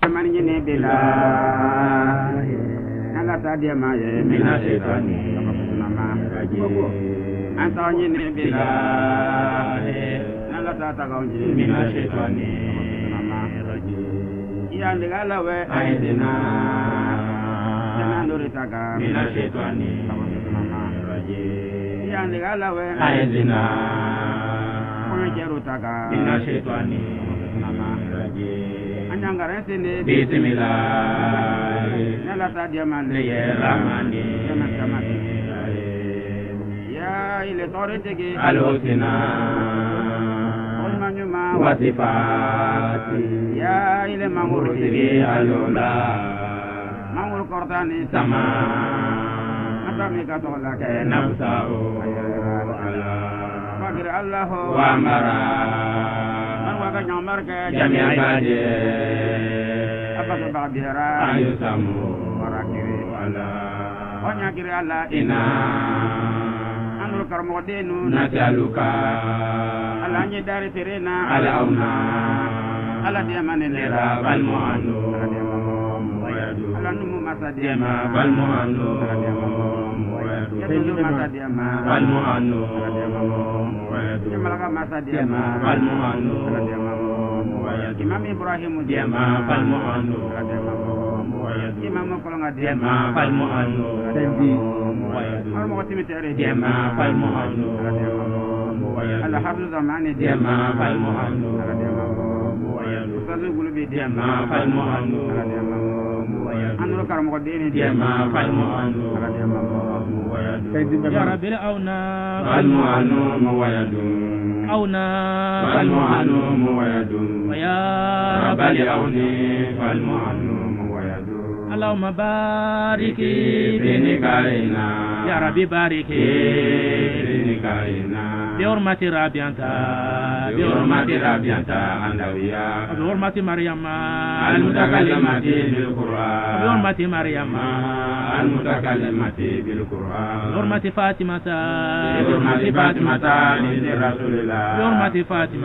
manjini bila ala tadia maye mina shetani nama antawnyini bila ala tatagawnji mina shetani nama ya ndigala we aidina jana ndori taga mina shetani nama ya ndigala we aidina kono jeru taga mina shetani nama anyangare sene bismillah nala tadia male ramani ya ile torete alhusna olmanyuma wasifati ya ile mamuru tege alola mamuru kortani sama atami katola ke nafsao ala fakir allah wa mara waga nyamar ke jami'a bade abaka babira ayusamu marakiri ala onya kiri ala ina anul karmodenu nasaluka ala nye dari terena ala auna ala dia manenera bal mu'anu ala numu masa dia ma bal mu'anu yadu masa dia ma bal mu'anu Malaka masa dia ma bal mu'anu Imam Ibrahim dia ma bal mu'anu Imam Kolonga dia ma bal mu'anu Al Mu'timitari dia ma bal mu'anu Al Hafiz Zamani dia ma bal mu'anu Ustazu Gulubi dia ma bal mu'anu Anur Karamodini dia ma bal mu'anu Ya Rabbil Auna bal mu'anu muwayadun Auna bal mu'anu muwayadun Ya Rabbil Auni bal mu'anu muwayadun Allahumma bariki fi nikaina Ya Rabbi bariki fi nikaina Bihormati Rabianta Andawiya Bihormati Maryama Al-Mutakallimati bil-Qur'an Bihormati Maryama Al-Mutakallimati bil-Qur'an Bihormati Fatimata binti Rasulillah Bihormati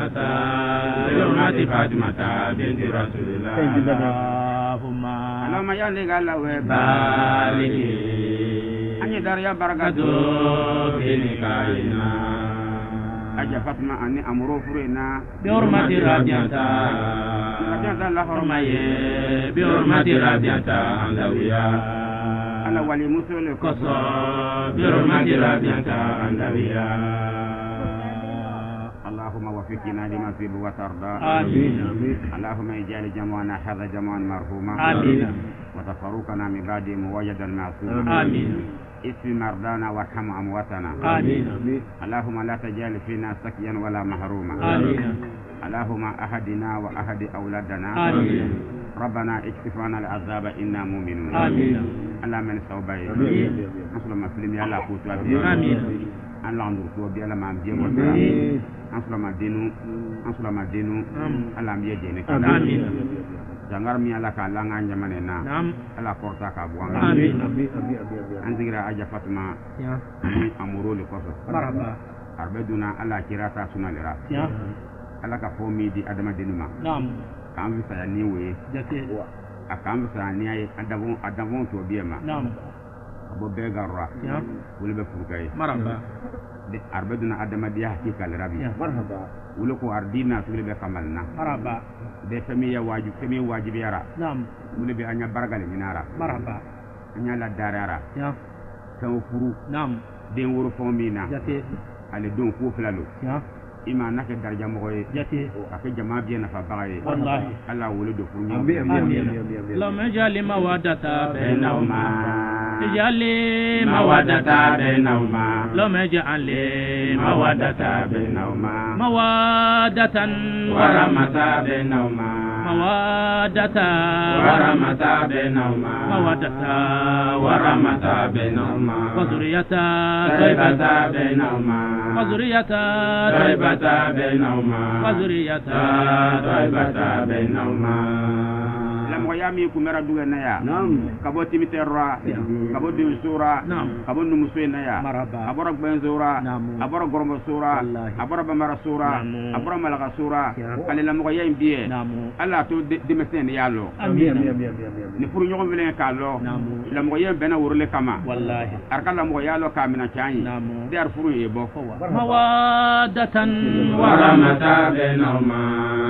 Fatimata binti Rasulillah Allahumma ya ligala we baliki Anyi darya barakatu binikaina Aja Fatma ani amuro furena bihormati Rabianta la hormaye bihormati Rabianta andawiya ala wali musul koso bihormati Rabianta andawiya Allahumma wafiqna lima tuhibbu wa tarda amin Allahumma ij'al jam'ana hadha jam'an marhuma amin wa tafarruqana min ba'di muwajjadan ma'suma amin اسم مرضانا وارحم أمواتنا آمين اللهم لا تجعل فينا سكيا ولا محروما آمين اللهم أهدنا وأهد أولادنا آمين ربنا اكشف عنا العذاب إنا مؤمنون آمين اللهم نستوبي نصر مسلم يا الله قوتوا آمين Allah ndurto bi ala mam je wala ansula ma dinu Allah mi yene amin jangar mi ala ka langa nyamane na ala porta ka buanga amin anzigira aja Fatma ya amuro le koso marhaba arbeduna ala kirata sunalira ya ala ka fomi di adama dinuma kam bisa ni we jate akam bisa ni ay adavon to biema abo begarra ya wala be furkay marhaba de arbeduna adama dia hakika rabi marhaba wala ko ardina tule be kamalna marhaba de fami wajib yara wala be anya baragale minara marhaba anya la darara ya taw furu de woro fomina jate ale don ko flalo ya ima nake darja moy jati ak jama bi na fa baye wallahi Allah wuludu fu ñu amin la majali mawadata bainahuma jali mawadata bainahuma la majali mawadata bainahuma mawadatan wa ramata bainahuma mawadata wa ramata bainahuma mawadata wa ramata bainahuma wa zuriyata taybata bainahuma wa zuriyata بينهما وذرية طيبة بينهما ya mi kumera duga na ya kabo timiterra kabo dimsura kabo numusu na ya abora benzura abora gormo sura abora bamara sura abora malaga sura kalela mo ya imbiye alla to dimesen yalo ni pour ñogo velen kallo la mo ya bena wurle kama wallahi arkala mo yalo kamina chani de ar furu e bo mawaddatan wa rahmatan bainahuma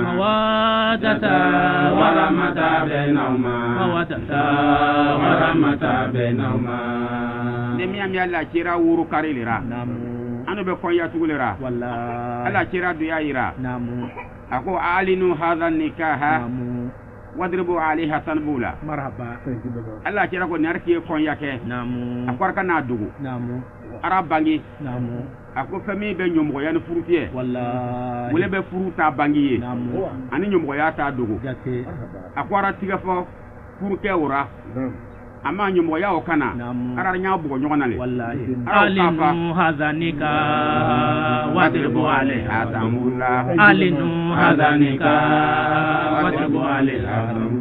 mawaddatan wa rahmatan bainahuma mawaddatan wa rahmatan bainahuma de mi am yalla kira wuru karilira anu be konya tugulira wallahi ala kira du yaira ako alinu hadha nikaha wadribu alaiha tanbula marhaba Allah kira ko narki konya ke akwar kana dugu arabangi ako fami be nyomgo yan furutie wallahi wule be furuta bangi ani nyomgo ya ta dugu akwara tiga fo furuke ura ama nyomgo ya okana arar nya bugo nyogona le wallahi alinu hadhanika wadribu alaiha tanbula alinu hadhanika wadribu alaiha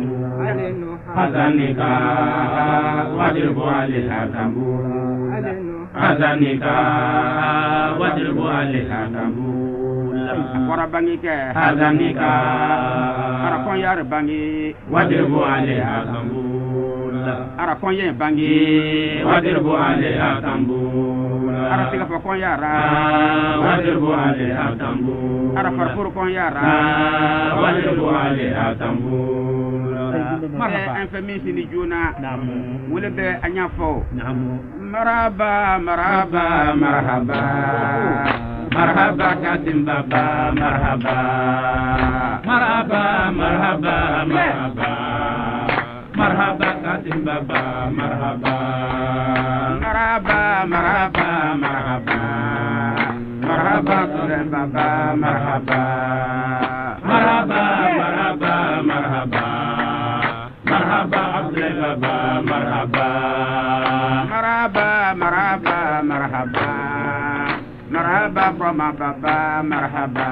hadhanika wadribu alaiha tanbula hadhanika wadribu alaiha tanbula akwara bangi ke hadhanika ara kon yar bangi wadribu alaiha tanbula ara kon yen bangi wadribu alaiha tanbula ara tiga fa kon yara wadribu alaiha tanbula ara farfur kon yara wadribu alaiha tanbula marhaba en famisi ni juna wala be anya fo marhaba marhaba marhaba marhaba kasim baba marhaba marhaba marhaba marhaba marhaba kasim baba marhaba marhaba marhaba marhaba marhaba kasim baba marhaba marhaba marhaba marhaba marhaba abdul baba marhaba marhaba marhaba marhaba marhaba from baba marhaba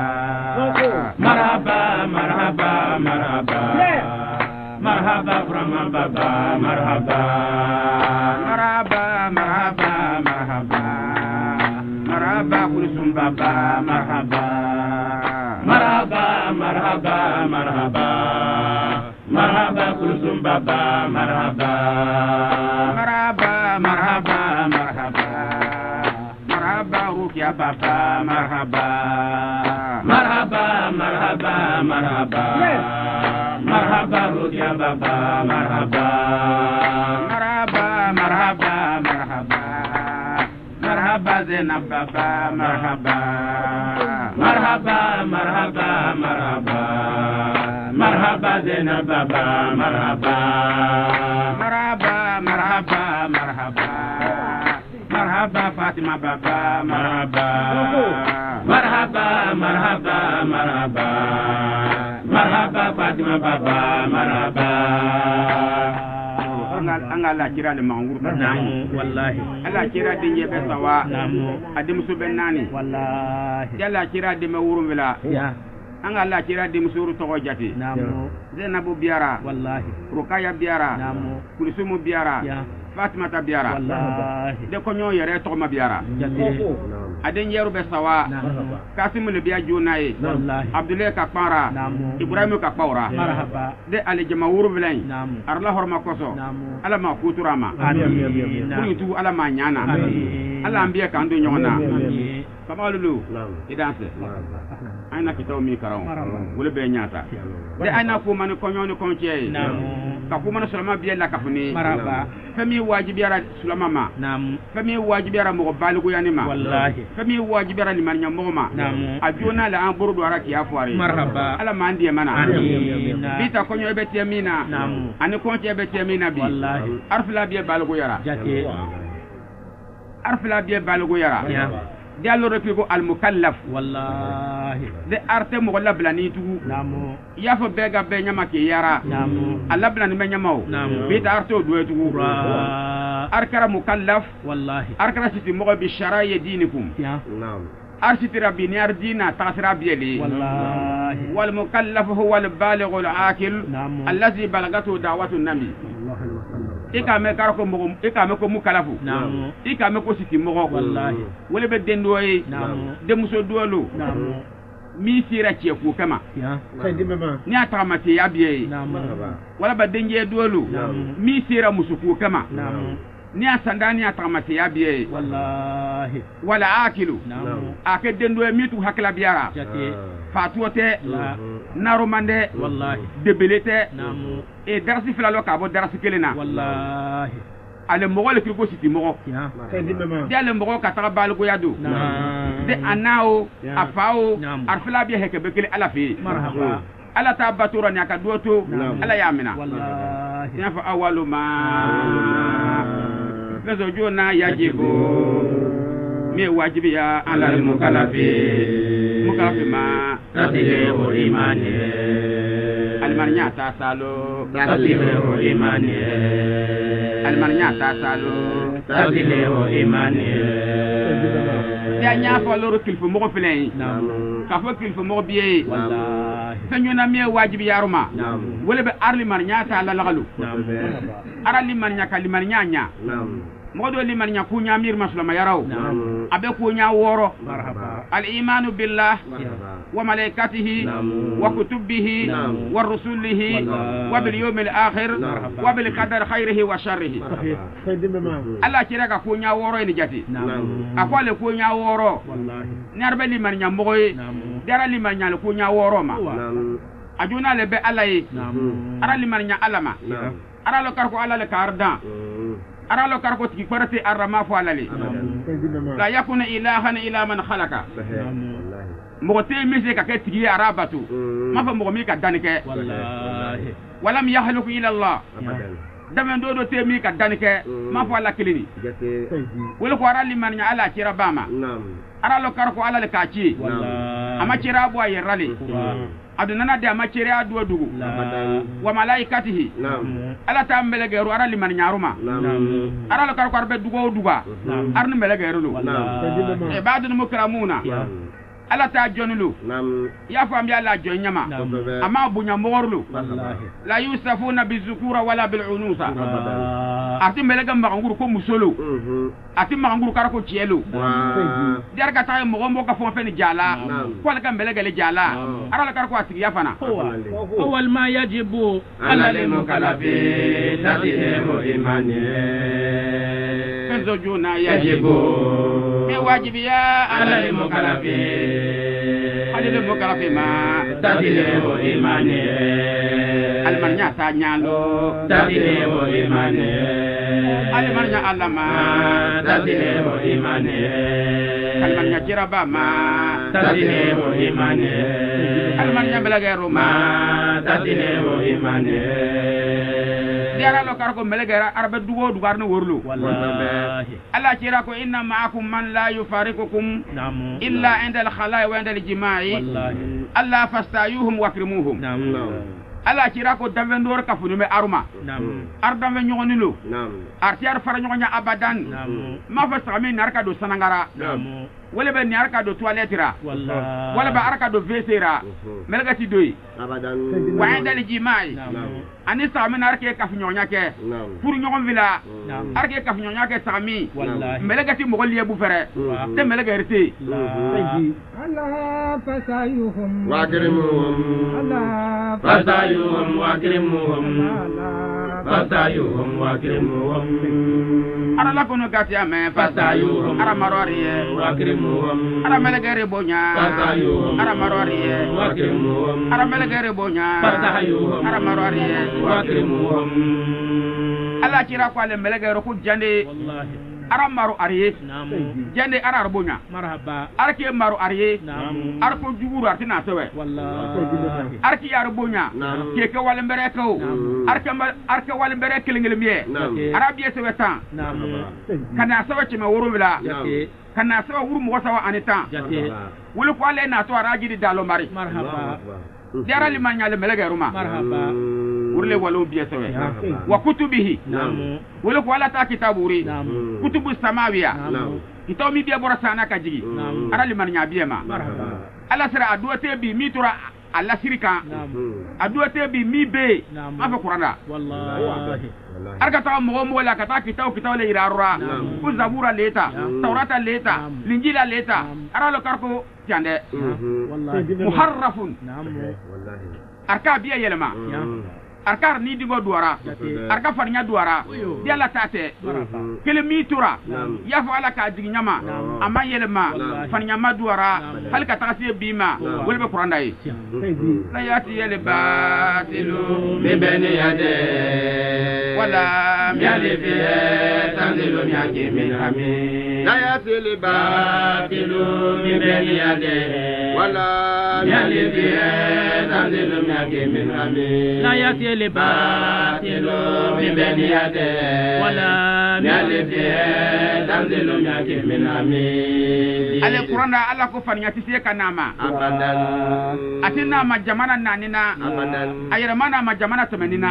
marhaba marhaba marhaba marhaba from baba marhaba marhaba marhaba marhaba marhaba kulsum baba marhaba marhaba marhaba marhaba marhaba kulsum baba marhaba marhaba marhaba marhaba marhaba rukia baba marhaba marhaba marhaba marhaba marhaba rukia baba marhaba marhaba marhaba marhaba marhaba zainab baba marhaba marhaba marhaba marhaba marhaba zainab baba marhaba marhaba marhaba marhaba marhaba fatima baba marhaba marhaba marhaba marhaba marhaba fatima baba marhaba anga la kira le mangur wallahi ala kira dinje be sawa adim su benani wallahi yalla kira de me wurum wala ya anga la kira de musuru to jati zainabu biara wallahi rukaya biara kulsumu biara fatima ta biara wallahi de ko nyo yere to ma biara aden yeru be sawa kasim le biya junaye abdullahi ka para ibrahim ka paura marhaba de ali jama wuru bilan arla horma koso ala ma kuturama amin kuni tu ala ma nyana ala ambiya kan do nyona kamalulu idanse aina kitaw mi karaw wala be nyata de aina ko man ko nyoni ko ciey ka ko man sulama biya la kafuni marhaba fami wajibi ara sulama ma fami wajibi ara mo balugo yanima wallahi fami wajibi ara liman nyamo ma ajona la an burdu ara ki afware marhaba ala mandi mana amin bita ko nyobe temina ani ko ciebe temina bi wallahi arfla biya balugo yara jate arfla biya balugo yara diallo repiko al mukallaf wallahi de arte mo la blani tu namu ya fo bega be nyama ke yara namu alla blani me nyamaw bi ta arte do tu arkara mukallaf wallahi arkara siti mo bi shara'i dinikum ya naam arsiti rabbi ni ardina tasra bi li wallahi والمكلف هو البالغ العاقل الذي بلغته دعوة النبي ikameko mukalafu ikameko siti mogo wallahi wala be dendoye de muso duolo mi sira ci ku kama ni atamati yabiye wala ba denje duolo mi sira musuku kama ni asandani atamati yabiye wallahi wala akilu ake dendoye mitu hakla biara fatuote naromande wallahi debelete e darasi filalo ka bo darasi kelena wallahi ale mogo le kiko siti mogo de ale mogo ka taga balgo yadu de anao afao arfila bi heke bekele ala fi marhaba ala ta batura ni aka doto ala yamina wallahi ya fa awalu ma kazo jona yajibu mi wajibi ya ala mukalafi ma tatile o imani almarnya ta salo tatile o imani almarnya ta salo tatile o imani ya nya fa loro kilfu mo ko filen ka fa kilfu mo biye wallahi fanyuna mi wajibi ya ruma wala be arli marnya ta la lagalu arali marnya kalimarnya nya modo liman nya kunya mir maslama yaraw abe kunya woro al iman billah wa malaikatihi wa kutubihi wa rusulihi wa bil yawmil akhir wa bil qadar khairihi wa sharrihi Allah kira ka kunya woro ni jati akwale kunya woro ni arbe liman nya mogoy dara liman nya kunya woro ma ajuna le be Allah ara liman nya alama ara lo kar ko Allah le kardan aralo karko tiki parati arama fo alali la yakuna ilahan ila man khalaqa mo te mise ka ke tiki arabatu ma fa mo mi ka danike wallahi walam yahluku ila Allah dama do te mi ka danike ma fa la kilini wala ko arali man nya ala kira bama aralo karko ala le kaci ama kira bo ayirali adunana de amachere adu dugu wa malaikatihi ala ta mbelegeru ara liman nyaruma ara la kar be dugo duga arni mbelegeru lu ibadul mukramuna ala ta jonulu ya fam ya la jonyama ama bunya mogorlu la yusafuna bizukura wala bil unusa ati melega maganguru ko musolo ati maganguru kar ko cielo der ka tay mogombo ka fon fen jala ko la ka melega le jala ara la kar ko ati ya fana awal ma yajibu ala lil mukallafi tadimu imani kenzo juna yajibu mi wajibi ya ala lil mukallafi adile mukalafi ma tatile o imani almarnya ta nyalo tatile o imani almarnya alama tatile o imani almarnya jiraba ma tatile o imani almarnya belagero ma tatile o imani diara lo karko melegera arbe dugo dugar no worlu wallahi alla kira ko inna ma'akum man la yufariqukum illa inda al-khalai wa inda al-jima'i alla fastayuhum wa krimuhum ala kira ko dambe ndor ka funu me aruma ar dambe nyonilo artiar fara nyonya abadan ma fa sami narka do sanangara wala be narka do toiletera wala ba arka do vesera melgati doyi abadan wa inda al-jima'i ani sami narke ka nyonya ke pour nyon vila arke ka nyonya ke sami melgati mo liye bu fere te melgati Allah fasayuhum wa krimuhum Allah fasayuhum wa krimuhum fasayuhum wa krimuhum ara la kono gatia me fasayuhum ara maroriye wa krimuhum ara melegere bonya fasayuhum ara maroriye wa krimuhum ara melegere bonya fasayuhum ara maroriye wa krimuhum ala kira ko ale melegere ko jande wallahi ara maru ariye jande ara arbonya marhaba arke maru ariye arko juguru artina sewe wallahi arki arbonya ke ke wala mbere ko arke wala mbere kelengel miye arabiye sewe tan kana sewe chima woro bila kana sewe wuru mo sawa anita wala ko ale na to araji di dalo mari marhaba dara limanya le melega ruma marhaba urle walo biye sewe wa kutubihi wala ko ala ta kitaburi kutubu samawiya kitabu mi biye bora sana ka jigi ara limanya biye ma marhaba ala sira adwa te bi mitura alla sirika aduate bi mi be ma fa qur'ana wallahi arka ta mo la ka ta kitaw le irarura ku zabura leta tawrata leta linjila leta aralo karko tiande wallahi muharrafun wallahi arka biya yelma arkar ni digo duara arka farnya duara dia la tate kele mi tura ya fa ala ka digi nyama amma yelma farnya ma duara hal ka tagasi bima wolbe qur'anda yi la yati yel batilu bi bani yade wala miali fi tanzilu miaki min hamid la yati yel batilu bi bani yade wala miali fi tanzilu miaki min hamid la yati الباطل من بين يديه ولا يلف تنزل من حميد القرآن الله كفر يتسيك ناما أبدا أتنا ما جمانا نانينا أبدا أيرمانا ما جمانا تمنينا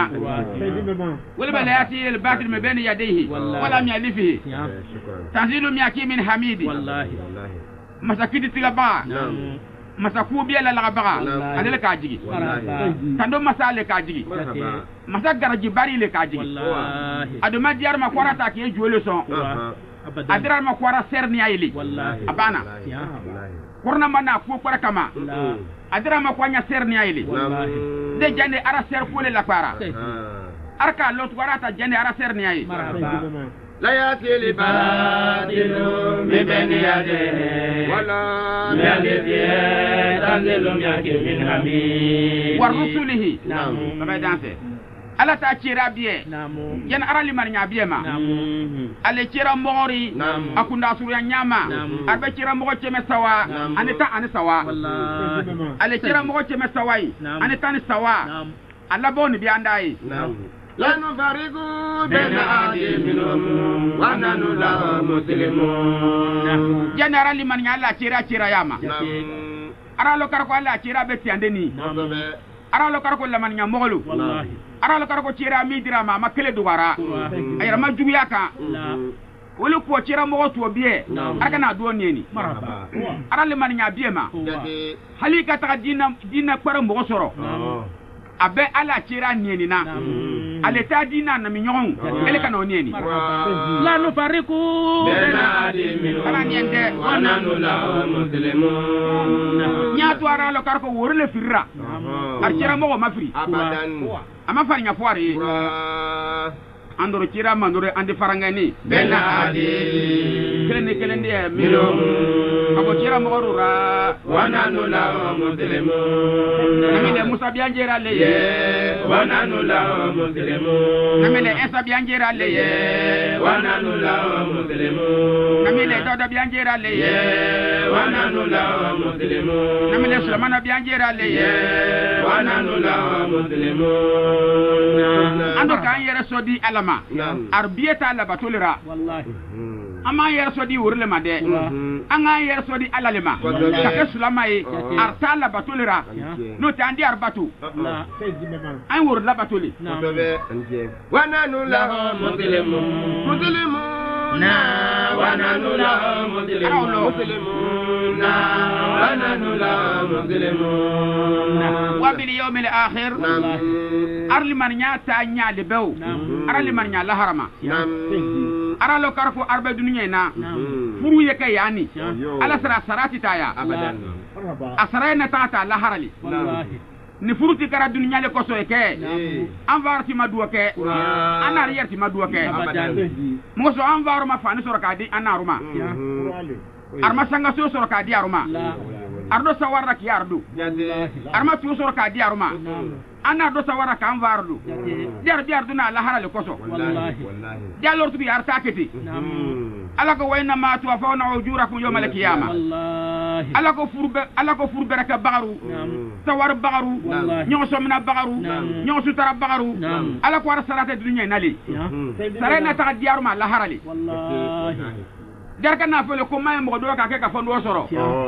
ولا يأتي الباطل من بين يديه ولا يلفه تنزل من حميد والله مساكين تلبا masaku biya la labaga ale le kajigi tando masale kajigi masa garaji bari le kajigi wallahi aduma diar ma kwara ta ke jole son adira ma kwara serni ayili abana kurna mana ku kwara kama adira ma kwanya serni ayili de jande ara ser kule la kwara arka lot kwara ta jande ara serni ayili لا يأتي الباطل من بين يديه ولا يلف تنزل من حميد ورسله نعم بابا دانسي ala ta kira biye yen arali mar nya biye ma ale kira mori akunda suya nyama arbe kira mo cheme sawa anita ani sawa ale kira mo cheme sawai anita ni sawa alla boni bi andai لا نفرق بين أحد منهم ونحن له مسلمون generally man yalla kira yama ara lo karko alla kira be tiandeni ara lo karko la man nya mogolu wallahi ara lo karko kira mi dira ma makele duwara ayra ma jubiya ka wala ko kira mo to biye aka na do neni maraba ara le man nya biye ma halika ta dina kwara mo soro abe ala kira neni na ale ta dina na mi nyon ele kana onieni la no fariku bena adiminu kana niende wananu la muslimun nya to ara lo karko worle firra ar kira mo mafri abadan ama farnya foire andoro kira mandoro andi farangani bena adi kelende milo ako kira mo rura wananu la muslimun namile musa bianjera leye wananu la muslimun namile esa bianjera leye wananu la muslimun namile dawda bianjera leye wananu la muslimun namile sulemana bianjera leye wananu la muslimun ando kan yere sodi alama arbiyata la batolira wallahi ama yer sodi wurle made anga yer sodi alalema ka sulamaye arta la batolira no tandi arbatu ay wur la batoli wananu la muslimun na wananu la muslimun na wananu la muslimun wa bil yawm al akhir arli man nyata nyaade bew arli man nya la harama ara lo karko arba dunya na furu yake yani ala sara sarati taya abadan asara na tata la harali wallahi ni furuti kara dunya le koso yake anvarti maduwa ke anar yerti maduwa ke abadan moso anvaru ma fani soro kadi anaruma arma sanga so soro kadi aruma ardo sawarra ki ardu arma tu soro kadi aruma ana do sawara kan vardu jar biar duna la harale koso wallahi jalor tu bi artaketi ala ko wayna ma tu afawna ujurakum yawm al qiyamah wallahi ala ko furbe rek bagaru sawar bagaru ñoo somna bagaru ñoo sutara bagaru ala ko war salate dunya nali sarena ta diaruma la harale wallahi jar kana fele ko may mo do ka ke ka fondo soro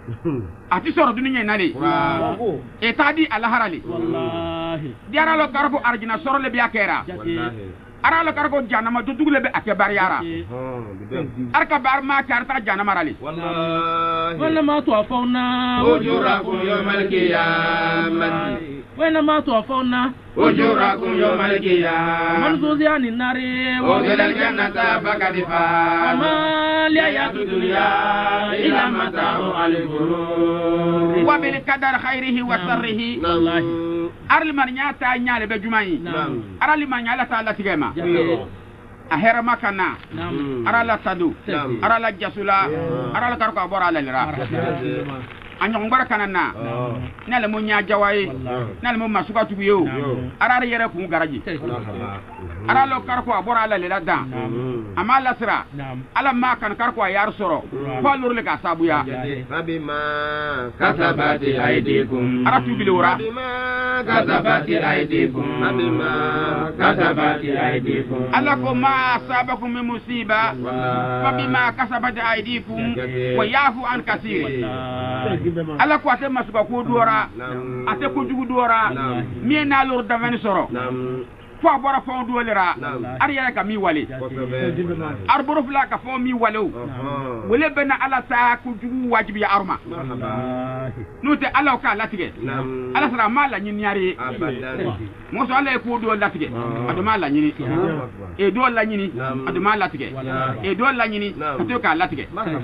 ati soro dunya nale e tadi ala harali wallahi diara lo karko arjina soro le biya kera ara lo karko janama to dugle be ake bariyara arka bar ma karta janama rali wallahi wala ma to fauna ujurakum yawmal qiyamah wala ma to fauna ujurakum yawmal qiyamah man zuziani nari wa ila jannata faqad fa ma li ayatu dunya ila mata'u al-ghurur wa bil qadar khairihi wa sharrihi wallahi arli man nyata nyaale be jumayi arali man nyala ta Allah tigema ahera makana arala sadu arala jasula arala karko abora la lira anyong barakanana nale mo nya jawai nale mo masuka tubiyo arara yere ku garaji aralo karko abora la lira da amala sira ala makan karko yar soro falur le ka sabuya fabima kasabati aydikum aratu bilura bima kasabati aydikum fabima kasabati aydikum ala ko ma sabakum min musiba fabima kasabati aydikum wa yafu an kaseer ala ko ate masuka ko duora ate ko jugu duora mi na lor davani soro fo abora fo duolera ar yara ka mi wale ar boro fla ka fo mi wale wole bena ala sa ko jugu wajibi ya arma nute ala ka latige ala sara mala nyin yari mo so ala ko do latige aduma la nyini e do la nyini aduma latige e do la nyini to ka latige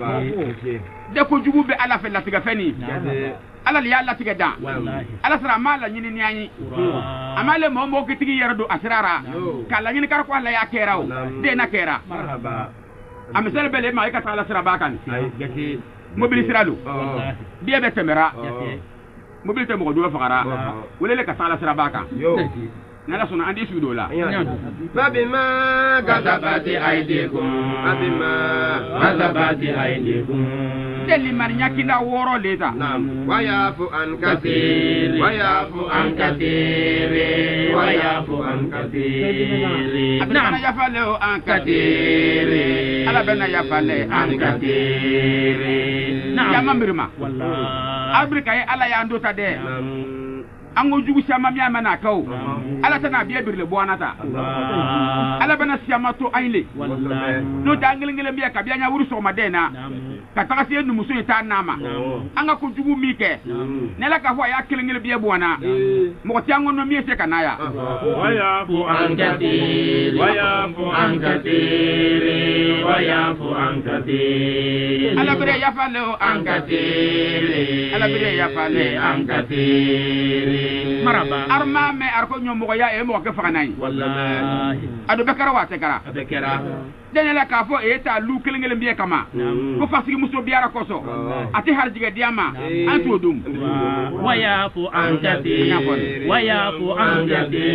de ko jugu be ala fe latige feni ala li yalla tige da ala sara mala nyini nyani amale mo mo kitigi yardo asrara kala nyini kar ko ala ya keraw de na kera marhaba amisal bele ma ka ala sara bakan mobil siralu biya be temera mobil te mo do fakara wala ka ala sara bakan nala sona andi su dola fabima kasabati aydikum fabima kasabati aydikum deli man nyakina woro leta wa yafu an kaseer wa yafu an kaseer wa yafu an kaseer abana yafale an kaseer ala bana yafale an kaseer yama mirma wallahi afrika ala ya ndota de ango jugu sama mi amana kaw ala tana biya birle bonata ala bana siama to aynle no dangel ngel biya ka biya nya wuru so madena ka takasi nu muso ta nama anga ko jugu mi ke nela ka ho ya kelengel biya bona mo tiango no mi se kanaya waya fu ankati waya fu ankati waya fu ankati ala bere ya fale ankati ala bere ya fale ankati maraba arma me arko nyomo ya e mo ke faganay wallahi adu bekara wa tekara bekara denela ka fo e ta lu kelengel biye kama ko fasiki muso biara koso ati harjiga diama antu dum wayafu ankati wayafu ankati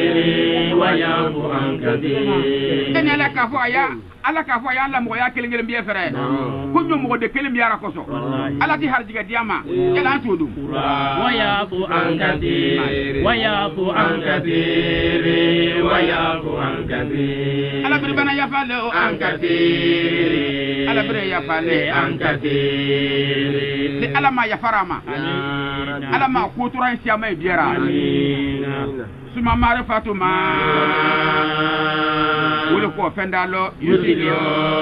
wayafu ankati denela ka fo aya ala ka fo ya la mo ya kelengel biye fere ko nyomo de kelem biara koso ala ti harjiga diama ela antu dum wayafu ankati wayafu ankati wayafu ankati ala birbana yafale ankati ala bre yafale ankati ni ala ma yafarama ala ma kuturan siama biara suma mare fatuma wala ko fendalo yusilio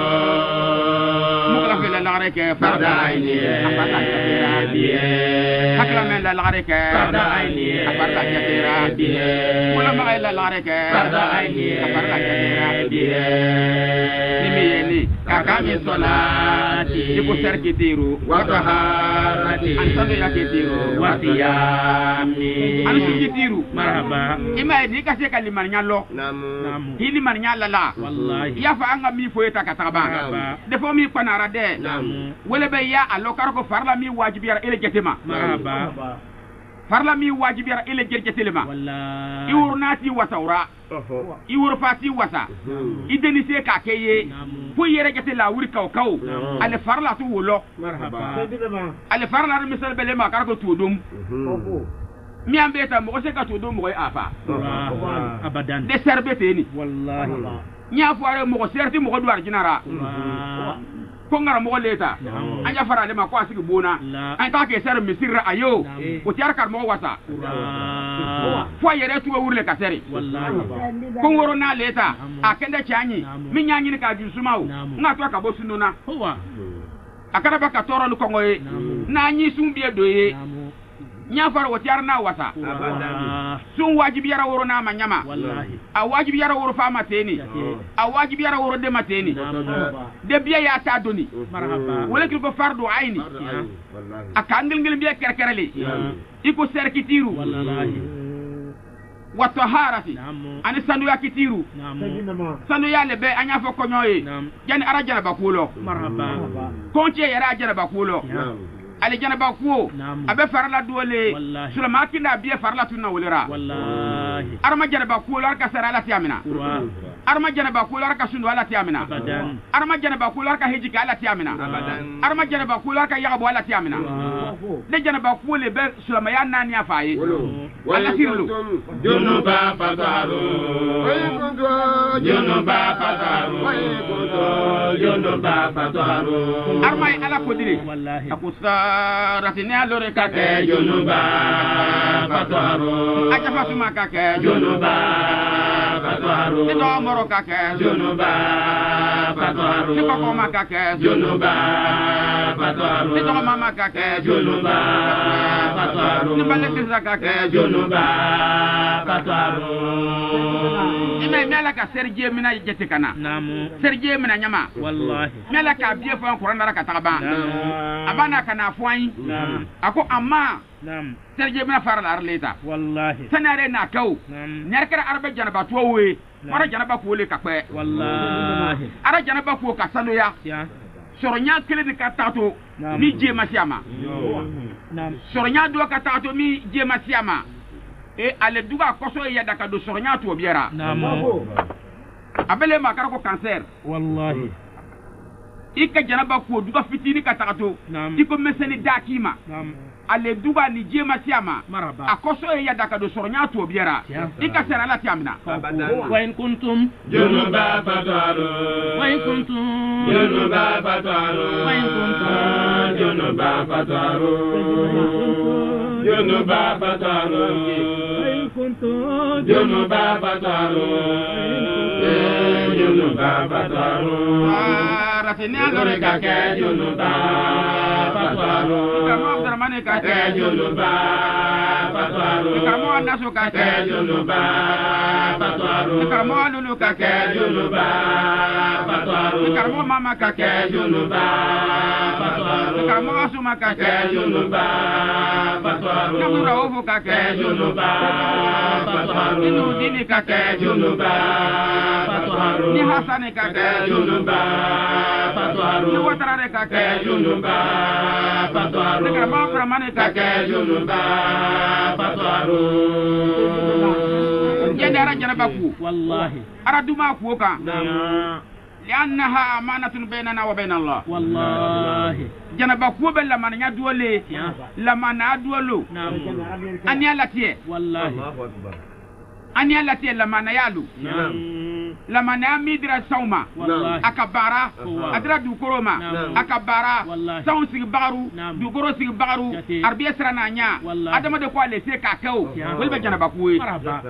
mukla fela la reke farda aini afata katira biye hakla men la reke farda aini afata katira biye wala ma la reke farda aini afata katira biye nimi kakami solati ibu serki tiru wa taharati antando yakitiru wa siyami ansu tiru marhaba ima ni kase kaliman nyallo hili man nyalla la wallahi ya fa anga mi foyeta kataba defo mi panara de wala be ya alokar ko farla mi wajibiyar ele getema marhaba farla mi wajibiyar ele gergetelema wallahi iurnati wasawra iurfati wasa ideni se ka keye fo yere gete la wuri kaw kaw ale farla tu wolo marhaba ale farla misal bele ma kar ko tudum mi ambeta mo se ka tudum mo afa abadan de serbete ni wallahi nya foare mo serti mo do arjinara ko ngara mo leta anya fara le ma ko asigi bona an ta ke ser misira ayo o tiar kar mo wasa fo yere tu wurle ka sere ko ngoro na leta akende chanyi minyanyi ni ka jusumau ngato ka bosununa akara baka toro lu kongoye na nyi sumbie doye nya fara o tiar na wasa sun wajibi yara woro na manyama a wajibi yara woro fama teni a wajibi yara woro de mateni de biya ya ta doni wala kil ko fardu aini akangil ngil biya kerkerali iko serkitiru wa taharati ani sandu ya kitiru sandu ya lebe anya fo konyoye yani arajana bakulo konche yara ajana bakulo ali janaba ko abe farla dole sulama kinda biye farla tunna wolera wallahi arma janaba ko lar ka sara la tiamina arma janaba ko lar ka sundu ala tiamina arma janaba ko lar ka hiji ka ala tiamina arma janaba ko lar ka yagabo ala tiamina de janaba ko le be sulama ya nani afaye wala sirlu junuba fataru junuba fataru junuba fataru arma ala ko dire wallahi akusa ratine alore kake junuba fataru aja fatuma kake junuba fataru ni do moro kake junuba fataru ni ko ma kake junuba fataru ni do mama kake junuba fataru ni balle tisa kake junuba fataru ina mela ka serje mina jete kana namu serje mina nyama wallahi mela ka biye fa Qur'an dara ka tagaba abana kana fuai ako amma serje mina fara la arleta wallahi sanare na kaw nyarkara arba janaba towe mara janaba ko le kakpe wallahi ara janaba ko ka sanoya soronya kele ni katato mi je masiama soronya do katato mi je masiama e ale duga koso ya daka do soronya to biera abele makara ko cancer wallahi ika janaba ko duga fitini katato iko meseni dakima ale duga ni je masiama akoso ya daka do soronya to biera ika sera la tiamina wa in kuntum junuba fataru wa in kuntum junuba fataru wa in kuntum junuba fataru junuba fataru junuba fataru junuba fataru ratine alore kake junuba fataru kamo abdurrahmane kake junuba fataru kamo anaso kake junuba fataru kamo lulu kake junuba fataru kamo mama kake junuba fataru kamo asuma kake junuba fataru kamo raofu kake junuba fataru inu dini kake junuba fataru ni hasane kake junuba fataru ni watarare kake junuba fataru kamo abdurrahmane kake junuba fataru yende ara janaba ku wallahi ara duma ku ka لأنها أمانة بيننا وبين الله والله جنبا كوبا لما ندولي لما ندولو أني التي والله أني التي لما نيالو لما ناميدرا سوما أكبارا أدرا دوكروما أكبارا سون سيبارو دوكرو سيبارو أربية سرانيا أدم دكوا لسيكا كاو ولبا جنبا كوي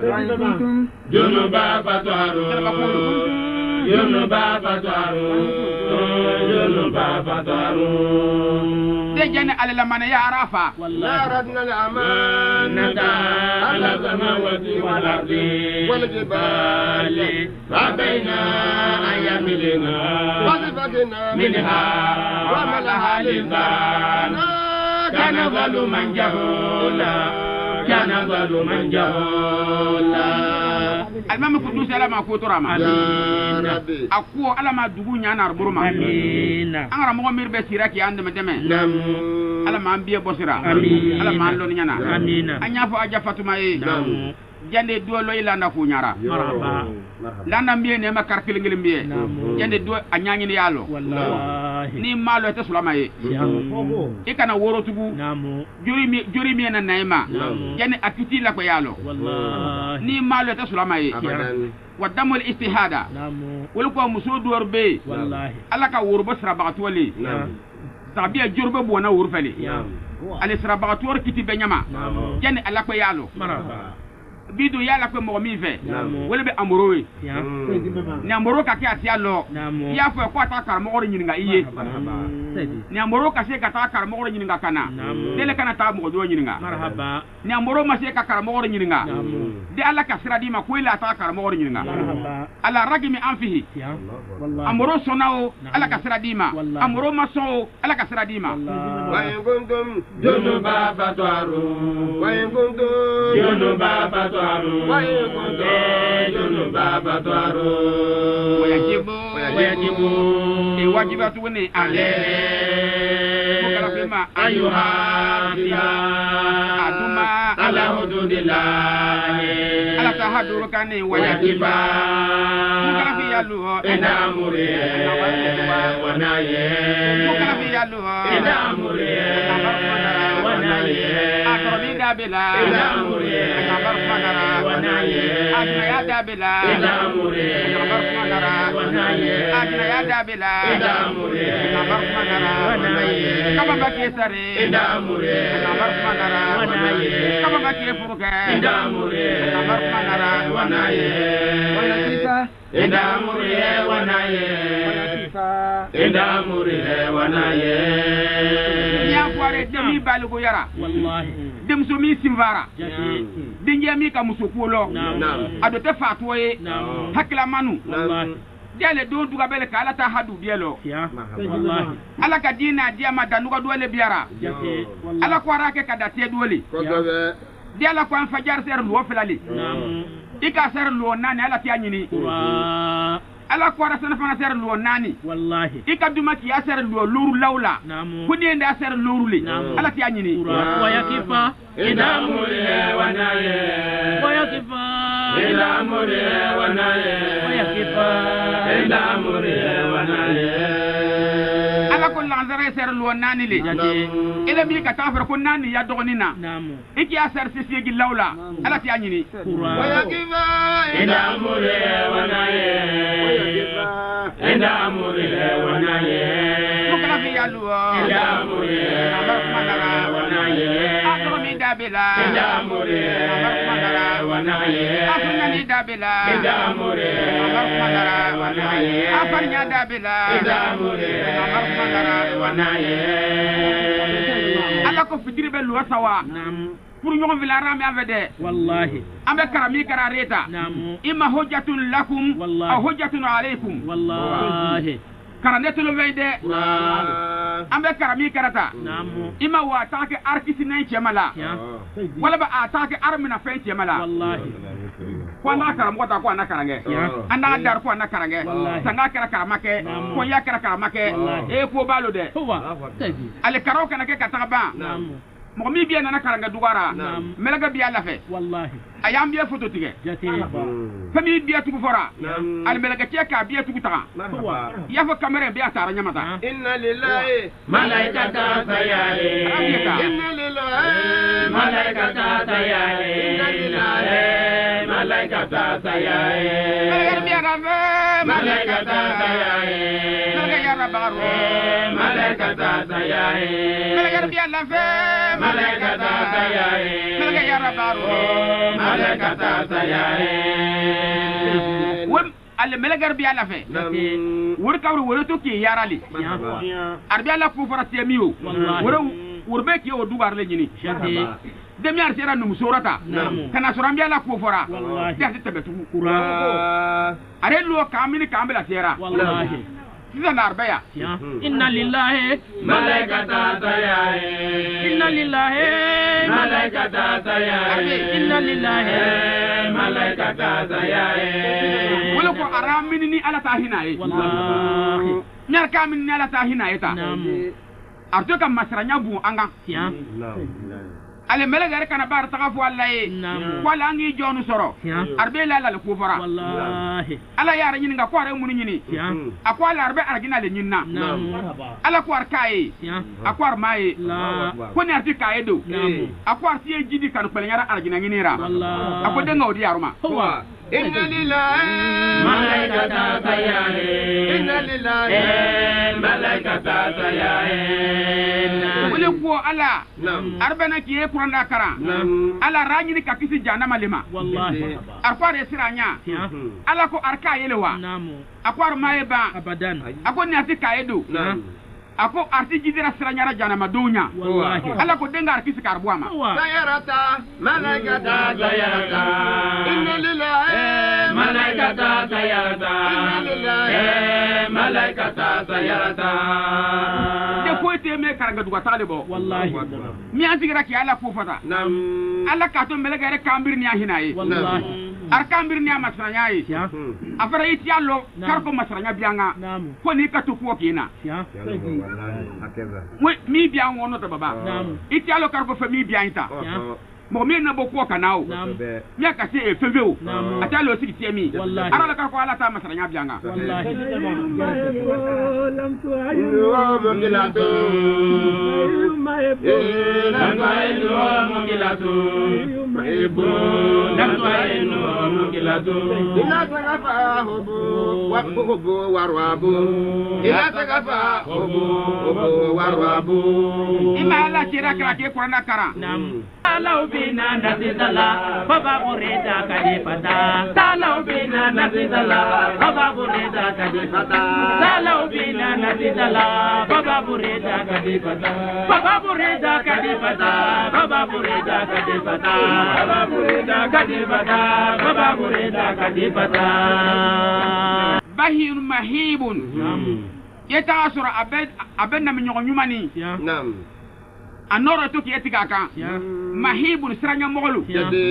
جنبا فتوارو junuba fataru junuba fataru dejane alala mana ya arafa wallahi radna al amanata ala samawati wal ardi wal jibali rabbina ayamilina wasifatina minha wa malaha linzana kana zaluman jahula kana zaluman jahula almama kudusi alama ko torama amina akko alama dugu nyana arburuma amina angara mo mirbe siraki ande medeme alama ambiye bosira alama lon nyana amina anya fo aja fatuma e jande do lo ilanda ko nyara marhaba landa mbiye ne makar kilingil mbiye jande do anyanyi ni yalo wallahi ni malo te sulama ye e kana woro tugu jori mi na naima yani akiti la ko yalo ni malo te sulama ye ودم الاستهادة ولكو مسود وربي الله كور بسرا بغتولي سابيا جرب بونا ورفلي على سرا بغتور كتي بنيما يعني الله كو يالو bidu yala ko mo mi fe wala be amorowe ni amoro ka ke asialo ya fo ko ta kar mo ori nyinga iye ni amoro ka se ka ta kar mo ori nyinga kana dele kana ta mo do nyinga marhaba ni amoro ma se ka kar mo ori nyinga de alla ka sira di ma ko ila ta kar mo ori nyinga ala ragimi anfihi amoro sonao alla ka sira di ma amoro ma so alla ka sira di ma wa kuntum junuba fatwaru wa kuntum junuba fatwaru ويجب واجباتني عليه مكلفما أيها أدوما على حدود الله على تحدركني ويجب مكلف يالله إن أمري ونايه مكلف يالله إن أمري ونايه أكرمي دابلا إن أمري أجنا يا دابلا أجنا يا دابلا كما بكي سري كما بكي فرقة يا فاري دمي بالغو يرى dem so mi simvara dinje mi ka musokolo ado te fatwoye hakla manu dele do duga bele ka ala ta hadu bielo wallahi ala ka dina dia ma danuga dole biara ala ko arake ka date dole dela ko an fajar ser lo felali ika ser lo nani ala ti anyini ala ko ara sana fana ser lo nani wallahi ika duma ki aser lo luru lawla kudi nda aser luru le ala ti anyini wa yakifa idamuri wa naye wa yakifa idamuri wa naye wa yakifa idamuri wa naye ala ko lanzare ser lo nani le ila mi ka tafar ko nani ya dogonina iki aser sisi gi lawla ala ti anyini wa yakifa idamuri wa naye إذا أمره ونايه مكلا في يالوه إذا أمره أمركمنا ونايه أكرمي دابلا إذا أمره أمركمنا ونايه أفنني دابلا إذا أمره أمركمنا ونايه أفنيا دابلا إذا أمره أمركمنا ونايه ألا كفدير بلوه سوا pour ñoo fi la ramé avede wallahi ambe karami karareta imma hujjatun lakum aw hujjatun alaykum wallahi karanetul wayde ambe karami karata imma wa taake arkisi nay cemala wala ba ataake armina fe cemala wallahi ko na karam wata ko na karange anda dar ko na karange sanga kara karamake ko ya kara karamake e ko balo de ale karo kana ke kataba mo mi biya na karanga dugara melaga biya la fe wallahi ayam biya photo tige fami biya tugu fora al melaga ka biya tugu ta ya fa camera biya tara nyamata inna lillahi malaikata sayale inna lillahi malaikata sayale inna lillahi malaikata sayale malaikata sayale melaga ya rabaro malaikata sayale melaga biya la fe malaikata sayale melaga ya rabaro malaikata sayale won al melagar bi ala fe wor kawru wor to ki yarali arbi ala fu fara temiyo wor be ki o dugar le nyini demi ar sera num surata kana suram bi ala fu fara ya tebetu qura are lo kamini kambela sera wallahi Sisa narbaya. Inna lillahi malaikata sayai. Inna lillahi malaikata sayai. Inna lillahi malaikata sayai. Wala ko aramini ni ala tahinaye. Wallahi. Nyar kamin ni ala tahinaye ta. Arto kam masranya bu anga. ale melagare kana bar taga fo Allah ye wala ngi jonu soro arbe la la ko fara wallahi ala ya ran nyinga ko are mun nyini akwa la arbe argina le nyinna ala ko arkaye akwa maye ko ne arti kaye do akwa arti jidi kan ko nyara argina nyinira akwa de ngodi yaruma inna lillahi malaikata sayahe inna lillahi malaikata sayahe wala ko ala arbana ki kuranda kara ala ranyini ka kisi janama lima wallahi arfare siranya ala ko arka yelewa akwar maye ba abadan ako ni ati kaedo ako arti jidira siranya janama dunya wallahi ala ko dengar kisi karbuama sayarata malaikata sayarata inna lillahi malaikata sayarata inna lillahi malaikata sayarata de ko te me karanga duga talebo wallahi mi antigira ki ala ko fata ala ka to melega re kambir ni ahinaye wallahi ar kambir ni amasranya yi afara yiti allo karko masranya bianga ko ni ka to ko kina mi biang wono to baba iti allo karko fa mi bianta mo mi na boko kanao ya ka se efeveo atalo sikiti mi ara la karko ala ta masranya bianga wallahi lam tu ayu mugilatu lam tu ayu mugilatu lam tu ayu mugilatu ila tagafa hubu wa hubu warwabu ila tagafa hubu warwabu imala kira kira ke kurana kara Talau bina nasitala, baba bureda kadipata. Talau bina nasitala, baba bureda kadipata. Talau bina nasitala, baba bureda kadipata. Baba bureda kadipata, baba bureda kadipata. Baba bureda kadipata, baba bureda kadipata. Bahir mahibun. Yeta asura abed na minyo nyumani. Nam. Anora to ki etika kan mahibun siranya mogolu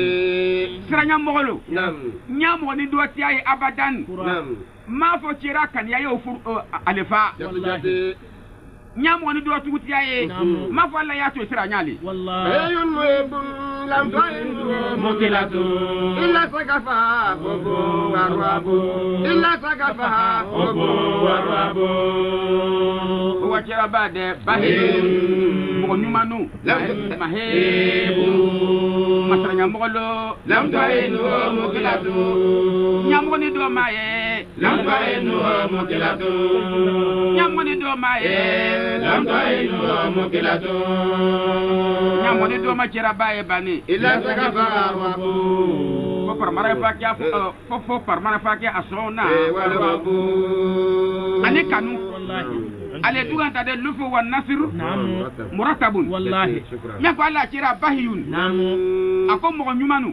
nyamo ni do tiaye abadan ma fo tira kan ya yo fu alefa nyamo ni do tu tiaye ma fo la ya to siranya ali wallahi ayun lam fa'in mukilatu illa sakafa bobo warwabu illa sakafa bobo warwabu wa tira bade bahir nyumanu mahebu masranya mogolo lam tainu mukilatu nyamoni do maye lam tainu mukilatu nyamoni do maye lam tainu mukilatu nyamoni do makira baye bani ila sakafa wabu ko parmara fakia fo parmara fakia asona wabu ani kanu wallahi ale duganta de lufu wan nasr muratabun wallahi ya ko ala kira bahiyun ako mo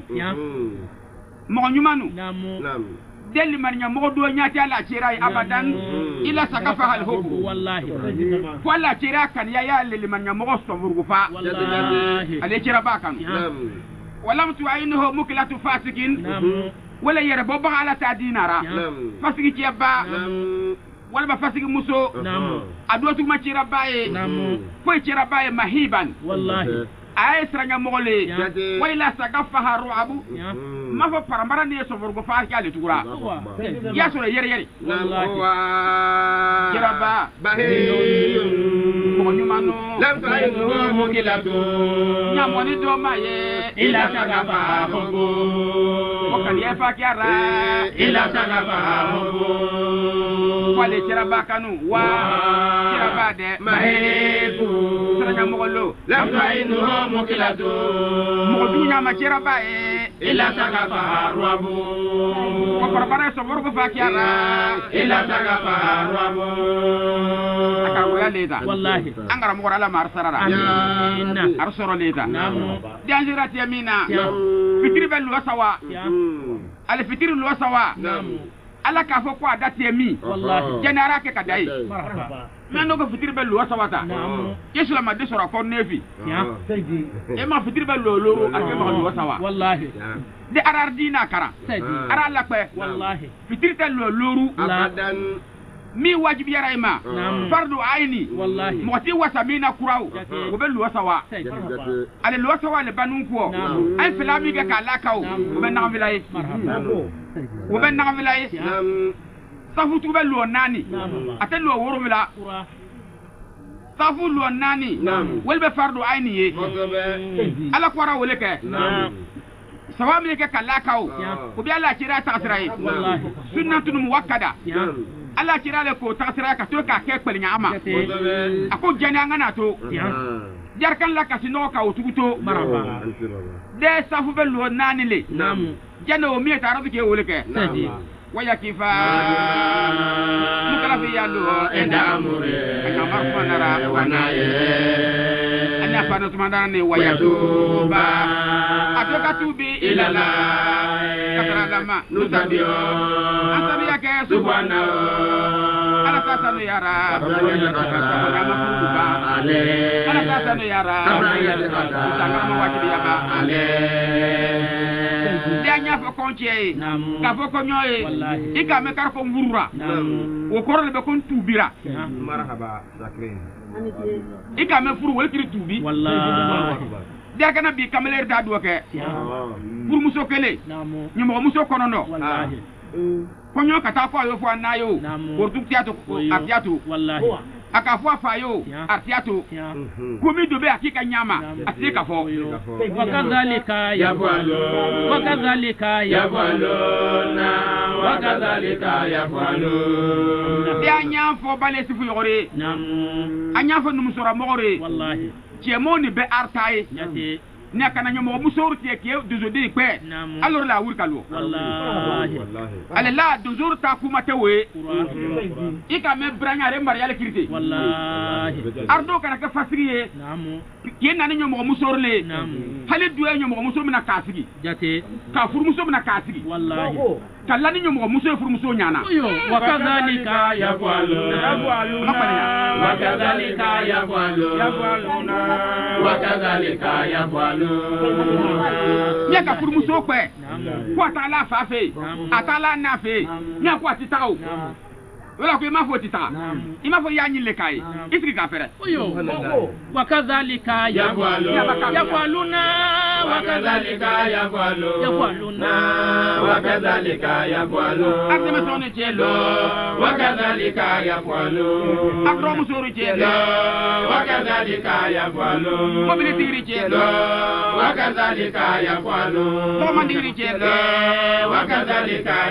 nyumanu deli marnya mo do nyati ala kira abadan ila sakafa al hubu wallahi wala kira kan ya le marnya mo so murgufa wallahi ale kira bakan wala mtu ainuhu mukilatu fasikin wala yarbo ba ala ta dinara fasiki tiaba wala ba fasiki muso adotu ma ci rabaye ko ci rabaye mahiban wallahi ay sranga mogole wala sagafa haru abu ma fa parambara ne so forgo fa kale tukura ya so yere wallahi ci raba bahe ko nyumano lam tainu mugilatu nyamoni do maye ila sagafa hobo ko kan ye fa kiara ila sagafa hobo wale ciraba kanu wa ciraba de mahebu sranga mogolo lam tainu mugilatu modunya ma ciraba ila sagafa rabu ko parabara so borgo fa kiara ila sagafa rabu aka wala leda wallahi angara mo ala mar sarara amina arsoro leda dianjirati amina fitri bel wasawa al fitri wasawa ala ka fo ko adati mi wallahi jenara ke kadai nando ko fitri bel wasawa ta yesu la ma de sora ko nefi e ma fitri bel loro ak ma wasawa wallahi de arar dina kara ara la pe wallahi fitri tel loro abadan mi wajibi yaraima fardu aini wallahi moti wasamina kurau o be luwa sawa ale luwa sawa le banun ko ay filami ga kala kaw o be na vilay o be na vilay safu tu be luwa nani ate luwa woro mila safu luwa nani welbe fardu aini ye ala kwara wole ke sawa mi ke kala kaw o be ala kira ta asrai wallahi sunnatun muwakkada Allah kira le ko tasira ka to ka ke kpelinya ama ako janya ngana to jarkan la ka sino ka otuguto maraba de safu be lo nani le jana o mi ta rabi ke wole ke waya kifa mukala fi yalo enda amure ana marfa nara wanaye ana fano tumandana ne waya tuba atoka tubi ilala katara lama nutabio antabia ke subhana ala sasa no yara ala sasa no yara tangama wati yaba ale danya fo konche ka fo konyoe ika me kar ko ngurura wo korole be kon tubira marhaba zakrin ika me furu wal kiri tubi wallahi der kana bi kamaler da do ke pour muso kele nyimo muso konono wallahi konyo kata ko yo fo anayo pour tout tiato atiato wallahi aka fo afayo atiato kumi dobe akika nyama atika fo wakadhalika yafalo wakadhalika yafalo ya nyafo bale sifu yore anyafo numusora mogore wallahi tiemoni be artaye ne kana nyomo musor tie ke dozodi pe alors la wurkalo wallahi ale la dozor ta kuma tewe ika me branya re mariale kirite wallahi ardo kana ka fasriye yena ne nyomo musor le hali duwe nyomo musor mina kasigi jate ka fur musor mina kasigi wallahi kala ni nyomo musor fur musor nyana wakadhalika yafaluna wakadhalika yafaluna wakadhalika yafaluna nya ka fur muso kwe ko atala fafe atala nafe nya ko atitao wala ko ma fo tita ima fo yanyi le kai itri ka fere wakadhalika yafaluna wakadhalika yafaluna wakadhalika yafaluna akme sone chelo wakadhalika yafaluna akro musoro chelo wakadhalika yafaluna mobility chelo wakadhalika yafaluna komandiri chelo wakadhalika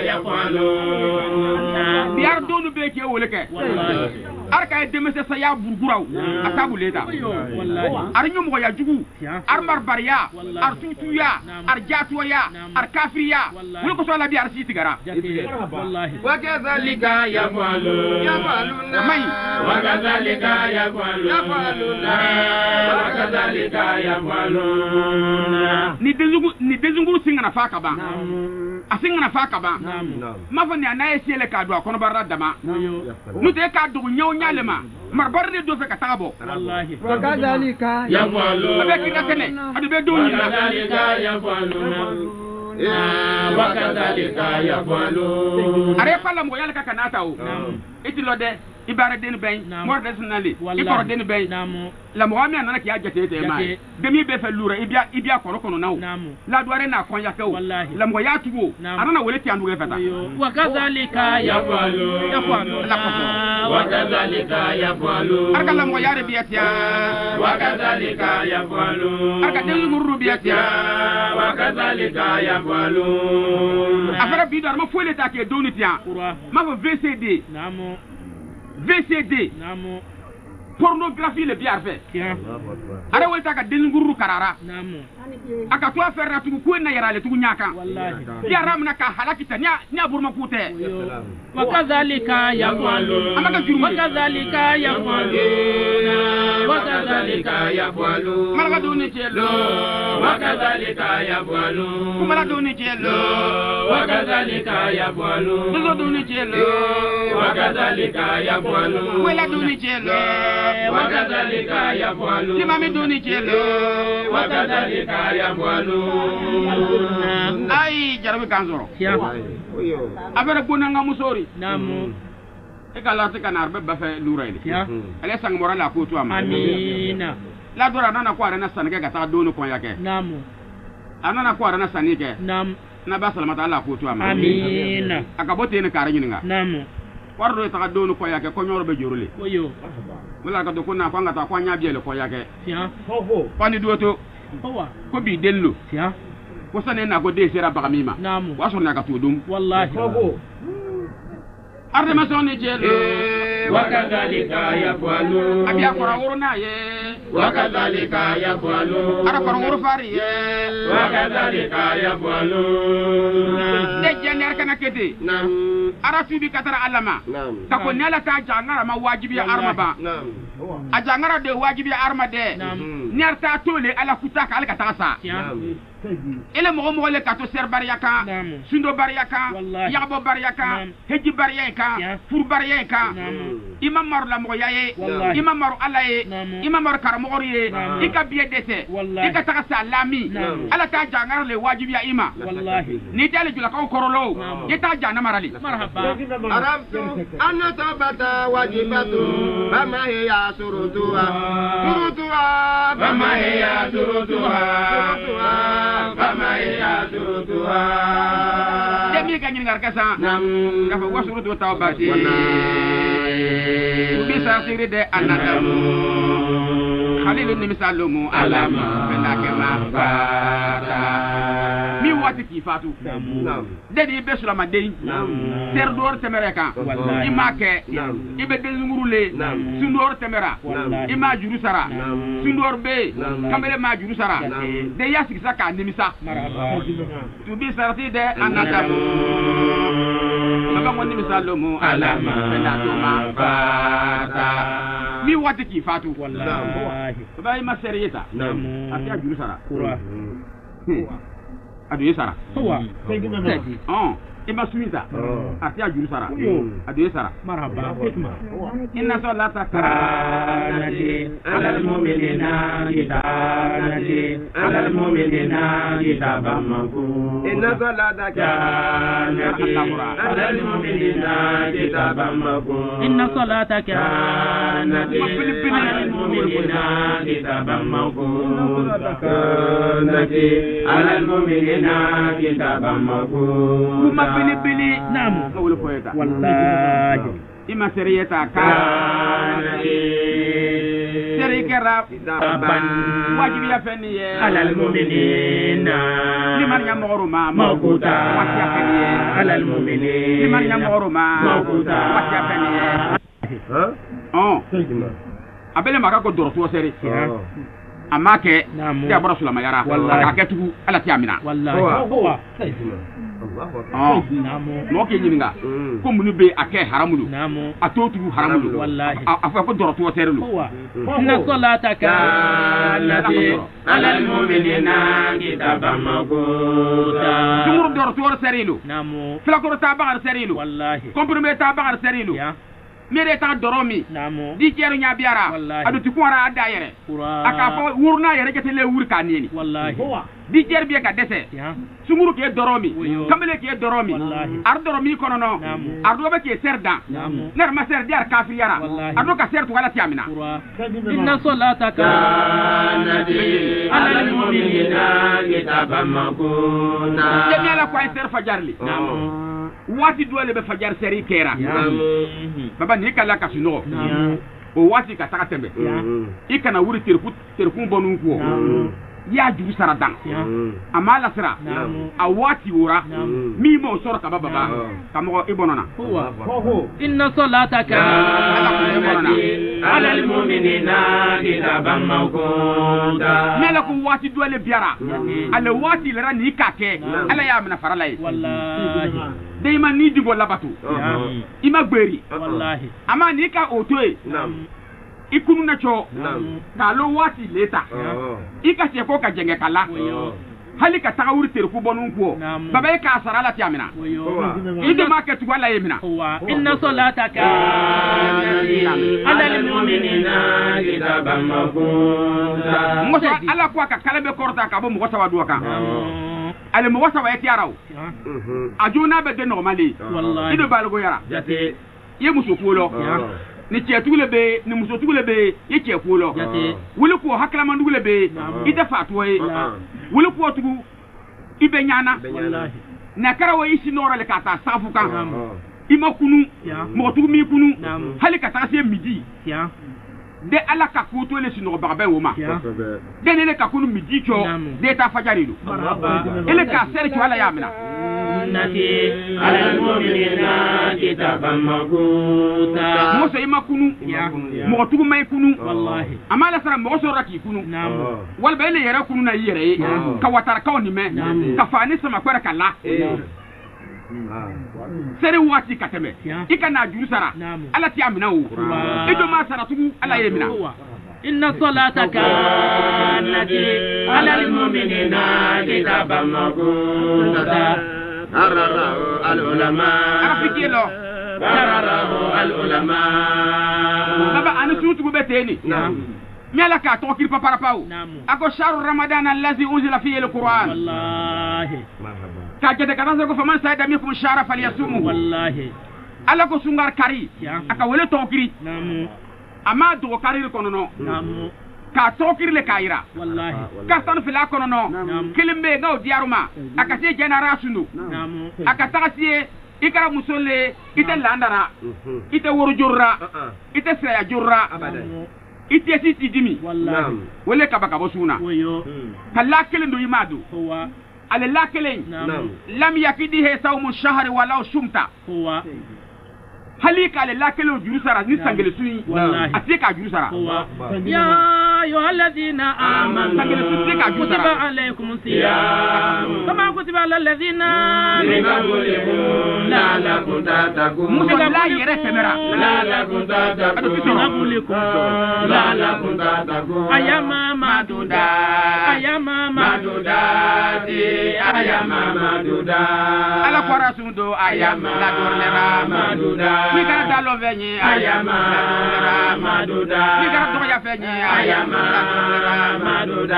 yafaluna biar donu beke woleke wallahi arka demese sa ya burguraw atabu leta wallahi ar nyum ya jugu ar barbariya ar tutuya ar jatuya ar kafiriya wul ko so la bi ar sitigara wallahi wakadhalika yafaluna may wakadhalika yafaluna wakadhalika yafaluna ni dezunguru singana faka ba asingana faka ba mafani anaye siele ka do kono barra dama nute ka do nyaw nyalema marbar de do fe ka tabo wallahi wakadhalika yafaluna abeki nakene adu be do nyina wakadhalika yafaluna wakadhalika yafaluna are pala mo yalaka kanata o itilode ibara den ben morde sunali ikoro den ben la mo ami anana ki ajete te mai demi be fe lura ibia kono nawo la doare na kon yakaw la mo ya tugo anana wole ti andu refata wakadhalika yafaluna wakadhalika yafaluna arka la mo yare biatia wakadhalika yafaluna arka den nguru biatia wakadhalika yafaluna afara bidar ma fole ta ke donitia ma fo VCD VCD pornographie le biar fait ara wolta ka dennguru karara aka to affaire tu ko na yarale tu nyaka wallahi ya ramna ka halakita nya burma kute wakadhalika yafaluna amaka juru wakadhalika yafaluna wakadhalika yafaluna malaka doni chelo wakadhalika yafaluna kumala doni chelo wakadhalika yafaluna dozo doni chelo wakadhalika yafaluna wela doni chelo wakadhalika yafaluna timami doni chelo wakadhalika yafaluna ay jarabe kanzoro abere bonanga musori e ka la te kana arbe ba fe lura ile ya ale sang mora la ko to ama amina la dora nana ko arena sanike ka ta dono ko yake namu anana ko arena sanike nam na ba salamata ala ko to ama amina akabote ne kare nyinga namu wardo ta dono ko yake ko nyoro be jorule oyo mula ka do ko na ko ngata ko nya biele ko yake ya pani duoto owa ko bi dello ya ko sane na ko de sera bagamima namu waso na ka to dum wallahi arde ma sonni jelo wakadhalika yaf'alu abia kora uruna ye wakadhalika yaf'alu ara kora uru fari ye wakadhalika yaf'alu de jener kana kete nam ara tubi katara alama nam tako nela ta jangara ma wajibi arma ba nam a jangara de wajibi arma de ner ta tole ala kutaka ala katasa ya ele mo le kato ser bariyaka sundo bariyaka yabo bariyaka heji bariyaka fur bariyaka imam maru la mo yaye imam maru alaye imam maru karamo ye ika biye dese ika taka salami ala ta jangara le wajibi ya ima wallahi ni tele jula ko korolo ita jana marali marhaba arabtu anna tabata wajibatu bama hiya surutuha bama hiya surutuha bama hiya surutuha demi ka nyingar kasa nam ka fa wasurutu tawbati bisa siri de anadamu khalil ni misalumu alama fenake mafata mi wati ki fatu dedi be sulama dey ter dor temereka imake ibe de ngurule sundor temera ima juru sara sundor be kamele ma juru sara de yasik saka nimisa tu bi sarati de anadamu baba ngoni misalumu alama fenake mafata mi wati ki fatu wallahi baba ima seriyeta atia juru sara adu sara huwa ima suita ati ajuru sara adu sara marhaba inna salata kanati alal mu'minina kitabati alal mu'minina kitaban mawquta inna salata kanati alal mu'minina kitaban mawquta inna salata kanati alal mu'minina kitaban mawquta kanati alal mu'minina kitaban mawquta bili naam ngawul foyeta wallahi ima seriyeta kanati serikera wajibi ya feniye alal mu'minina liman yamuruma mawquta wati ya feniye alal mu'minina liman yamuruma mawquta wati ya feniye abele maka ko dorto seri amake ya bara sulama yara aka tugu ala tiamina wallahi huwa mo ke nyinga ko munu be ake haramulu namu atotu haramulu wallahi afa ko doroto serelu inna salataka allati alal mu'minina kitaban mawquta dumur doroto serelu namu flakoro tabagar serelu wallahi compromet tabagar serelu mere ta doromi namu di jeru nya biara adu ti kwara ada yere aka fo wurna yere ketele wur ka neni wallahi di jer bi ka dese sunguru ke doromi kamele ke doromi ar doromi kono no ar do be ke serda ner ma ser diar kafir yara ar do ka ser to wala tiamina inna salataka alal mu'minina kitaban mawquta jemi ala ko ay ser fajarli wati dole be fajar seri kera baba ni kala ka suno o wati ka taka tembe ikana wuri terku bonu ko ya juru saradan amala sira a wati wora mi mo soro ka baba kamo ibonona inna salataka alal mu'minina kitaban mawquta mela ko wati dole biara ala wati lera ni kake ala ya amna faralai wallahi deima ni digo labatu ima gberi wallahi ama ni ka otoe ikunu na cho ka lo wati leta ika se ko ka jenge kala hali ka tagawuri terku bonu ko baba ka sarala tiamina ide market wala yemina inna salataka alal mu'minina kitaban mawquta ngosa ala ko ka kala be korta ka bo mo wata wadu ka ale mo wata wa yati araw ajuna be de normali wallahi ido balgo yara jate ye muso kulo ni cɛ tugule be ni muso tugule be ye cɛ kulo wuli ko haklaman dugule be ida fatwa ye wuli ko tugu ibe nyana na karawo isi nora le kata safu kan ima kunu mo tugu mi kunu hali kata se midi de ala ka kuto le sino ba ba woma de ne ka kunu midi cho de ta fajari lu ele ka sere cho ala yamina nati ala mu'minina kitaban maquta mo se ima kunu mo tugu mai kunu wallahi amala sara mo so raki kunu wal ba ele yere kunu na yere ka watara ka oni me ka fani sama kwara kala sere wati kateme ikana juru sara ala ti amina o ido ma sara tugu ala yemina inna salata kanat ala almu'minina kitaban maquta ararahu alulama arafikilo ararahu alulama baba anu tutu beteni nyala ka to kirpa parapau ako sharu ramadan allazi unzila fihi alquran wallahi ka jede kana ko faman sayda minkum shara falyasumu wallahi ala ko sungar kari aka wele to kiri ama do kari ko no ka to kiri le kaira wallahi ka tan fila ko no kilimbe gaw diaruma aka se generation aka tagasie ikara musole ite landara ite woru jorra ite saya jorra ite siti dimi wallahi wele kabaka bosuna kala kelendo yimadu huwa على لاكلين لم يكده صوم الشهر ولو شمت هو هليك على لاكلين جروسرا نسانجل سوني اتيكا جروسرا يا ايها الذين امنوا كتب عليكم الصيام كما كتب على الذين من قبلكم لعلكم تتقون لا يرى كاميرا لعلكم تتقون لعلكم تتقون اياما معدودا اياما معدودات اياما معدودا على قراسون دو اياما لا دورنا معدودا we got that love any ayama maduda we got to ya fenyi ayama maduda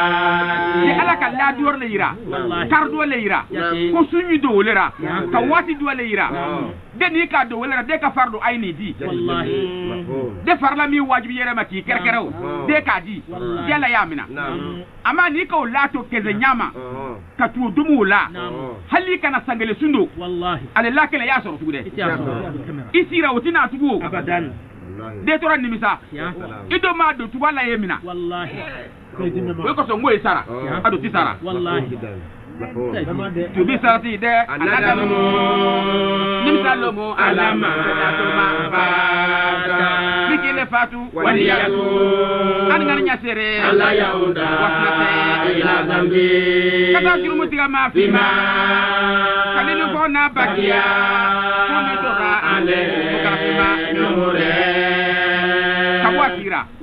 ni ala ka la dur le ira kar do le ira ko sunyu do le ra ka wati do le ira de ni ka do le ra de ka fardo ayni di wallahi de farla mi wajibi yere maki kerkeraw de ka di yalla yamina ama ni ko lato keze nyama ka tu dumu la hali kana sangale sundo wallahi ale la kele ya soro tugude isira utina tugu abadan de tora nimisa ido ma do tubala yemina wallahi we ko so ngoy sara ado ti sara wallahi to bi sarati de anadamu nimsalomo alama atoma fata nikile fatu waliyatu an nganya sere alla yauda ila zambi kata jurumu tiga ma fima kalilu bona bakia kuni dora ale mukarafima numure kabwatira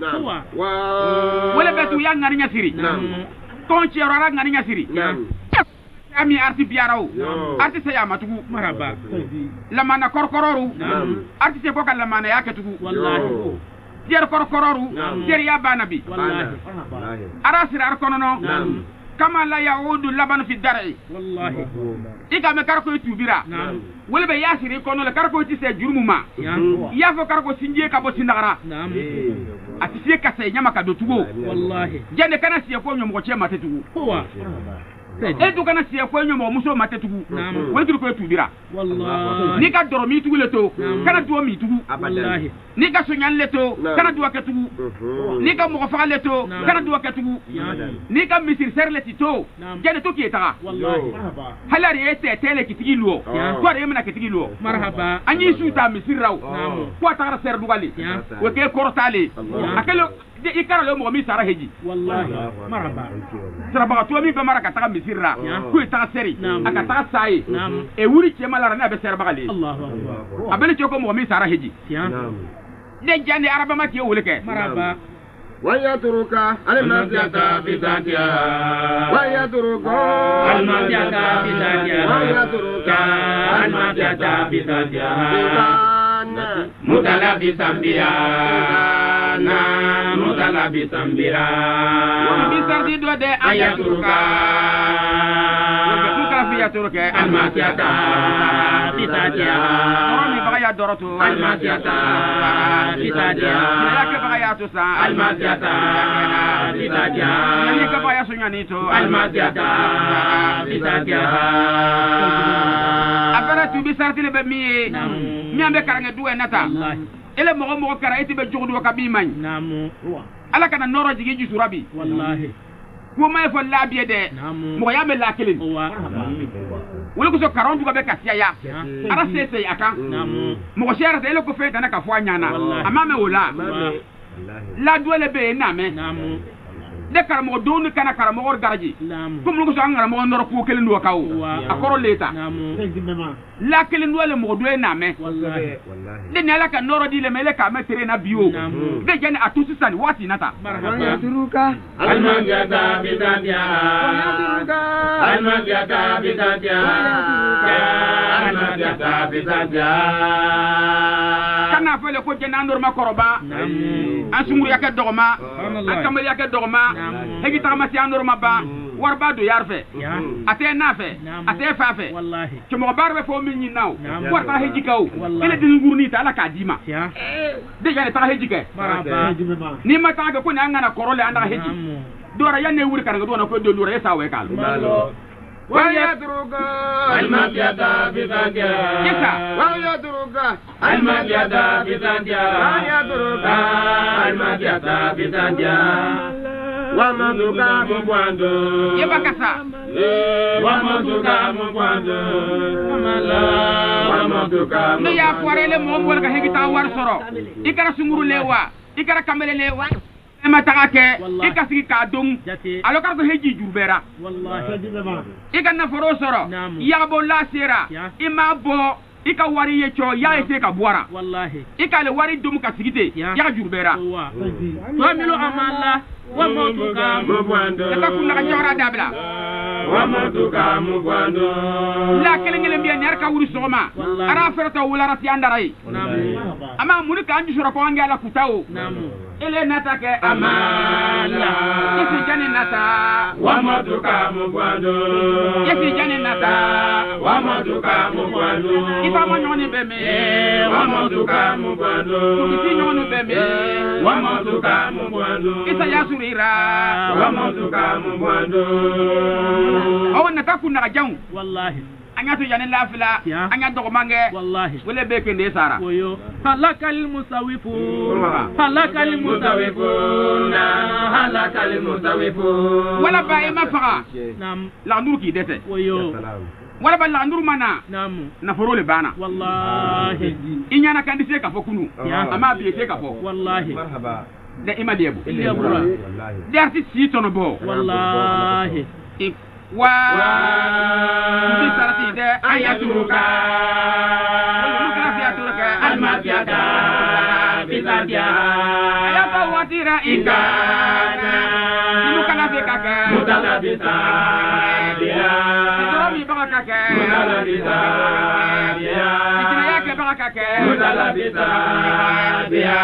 wala betu ya nganya siri konchi rara nganya siri ami arti biarau arti saya matugu maraba lamana korkororu arti se boka lamana yake tugu wallahi tier korkororu tier ya banabi wallahi arasir arkonono kama la yaudu laban fi dar'i wallahi iga me karko tubira wala be yasiri kono le karko ti se jurmuma ya fo karko sinje ka bo sindagara ati se ka se nyama ka do tugo wallahi jende kana se ko nyom ko chema tetugu huwa edu kana siya ko nyomo muso matetugu wontu ko tubira wallahi ni ka doro mi tugu leto kana duo mi tugu wallahi ni ka sonyan leto kana duo ke tugu ni ka mo fa leto kana duo ke tugu ni ka misir ser letito jene to ki eta wallahi halari ete tele kitigi luo ko re mena kitigi luo marhaba anyi suta misir raw ko ta ser dugali wo ke kortale akelo de ikara lo mo mi sara heji wallahi marhaba saraba to mi be maraka ta misirra ku ta seri aka ta sai e wuri ke malara na be serba gali Allahu akbar abele ko mo mi sara heji de jande araba ma ke wulike marhaba ويترك المسجد في ذاتها ويترك المسجد في ذاتها ويترك المسجد في ذاتها متلبسا بها متلبسا بها وبسرد دو de أيترك يترك المعصية بذاتها نورمي بغيا دورتو المعصية بذاتها لك بغيا تسا المعصية بذاتها لك بغيا سنيانيتو المعصية بذاتها أفرا تبي سارتي لبمي ميام بكرة دوه نتا إلا مغو كرا إتي بجهد وكبيمان ألا كان نورا جيجي سورابي والله وما يفعل لا بيده مغو يعمل لا كلين ولكو سو كارون دوغا بكا سيايا أرا سيسي أكا مغو شيرا تيلو كفيت أنا كفوا نانا أمامي ولا لا دوه لبي نامي de karamo donu kana karamo garji comme lu so angara mo ndoro ko kelen do kaw akoro leta la kelen do le mo do na me wallahi de ne la ka noro di le mele ka metere na bio de jani atusi sani wati nata ويترك المعصية بذاتها المعصية بذاتها المعصية بذاتها kana fele ko jena ndor makoroba asumuri yake dogma akamali yake dogma hegi tama si andor maba warba do yarfe ate nafe ate fafe wallahi kimo barbe fo min naw warta heji kaw ile din ngurni ta ala ka dima deja ne ta heji ke ni mata ga ko ni angana korole anda heji dora yanne wuri kar ga do na ko do lura yesa we kal ويترك المعصية بذاتها ويترك المعصية بذاتها ويترك المعصية بذاتها ومنك مبواندو yebakasa ومنك مبواندو ومنك ne ya forele mo wol ga hegi ta war soro ikara sunguru lewa ikara kamele lewa ema tagake ikasigi ka dong alo kar ko heji jurbera ika na foro soro ya bo la sera ima bo ika wari ye cho ya ese ka buara wallahi ika le wari dum ka sigite ya jurbera wamilu amalla wamotuka mubwando ka kunna ka jora dabla wamotuka mubwando la kelengele mbiya nyar ka wuri soma ara ferta wala rati andarai ama muni ka anju sura ko angala kutao ele natake amala yesi jani nata wamotuka mubwando yesi jani nata wamotuka mubwando ifa mo nyoni beme wamotuka mubwando isi nyoni beme wamotuka mubwando isa yasurira wamotuka mubwando awan nata kunna jaw wallahi anya to jani lafila anya dogo mange wallahi wala beke de sara oyo halakal musawifun halakal musawifun halakal musawifun wala ba ima faga nam la nur ki dete oyo wala ba la nur mana nam na forole bana wallahi inyana kandi se ka fokunu ama bi se ka fo wallahi مرحبا de ima debu yabura de arti si tono bo wallahi wa bi sarati de ayaturuka almafiyata bizatiya ayata watira ikana inukana fe kaka mutala bizatiya Romi baka kaka mutala bizatiya ikina yake baka kaka mutala bizatiya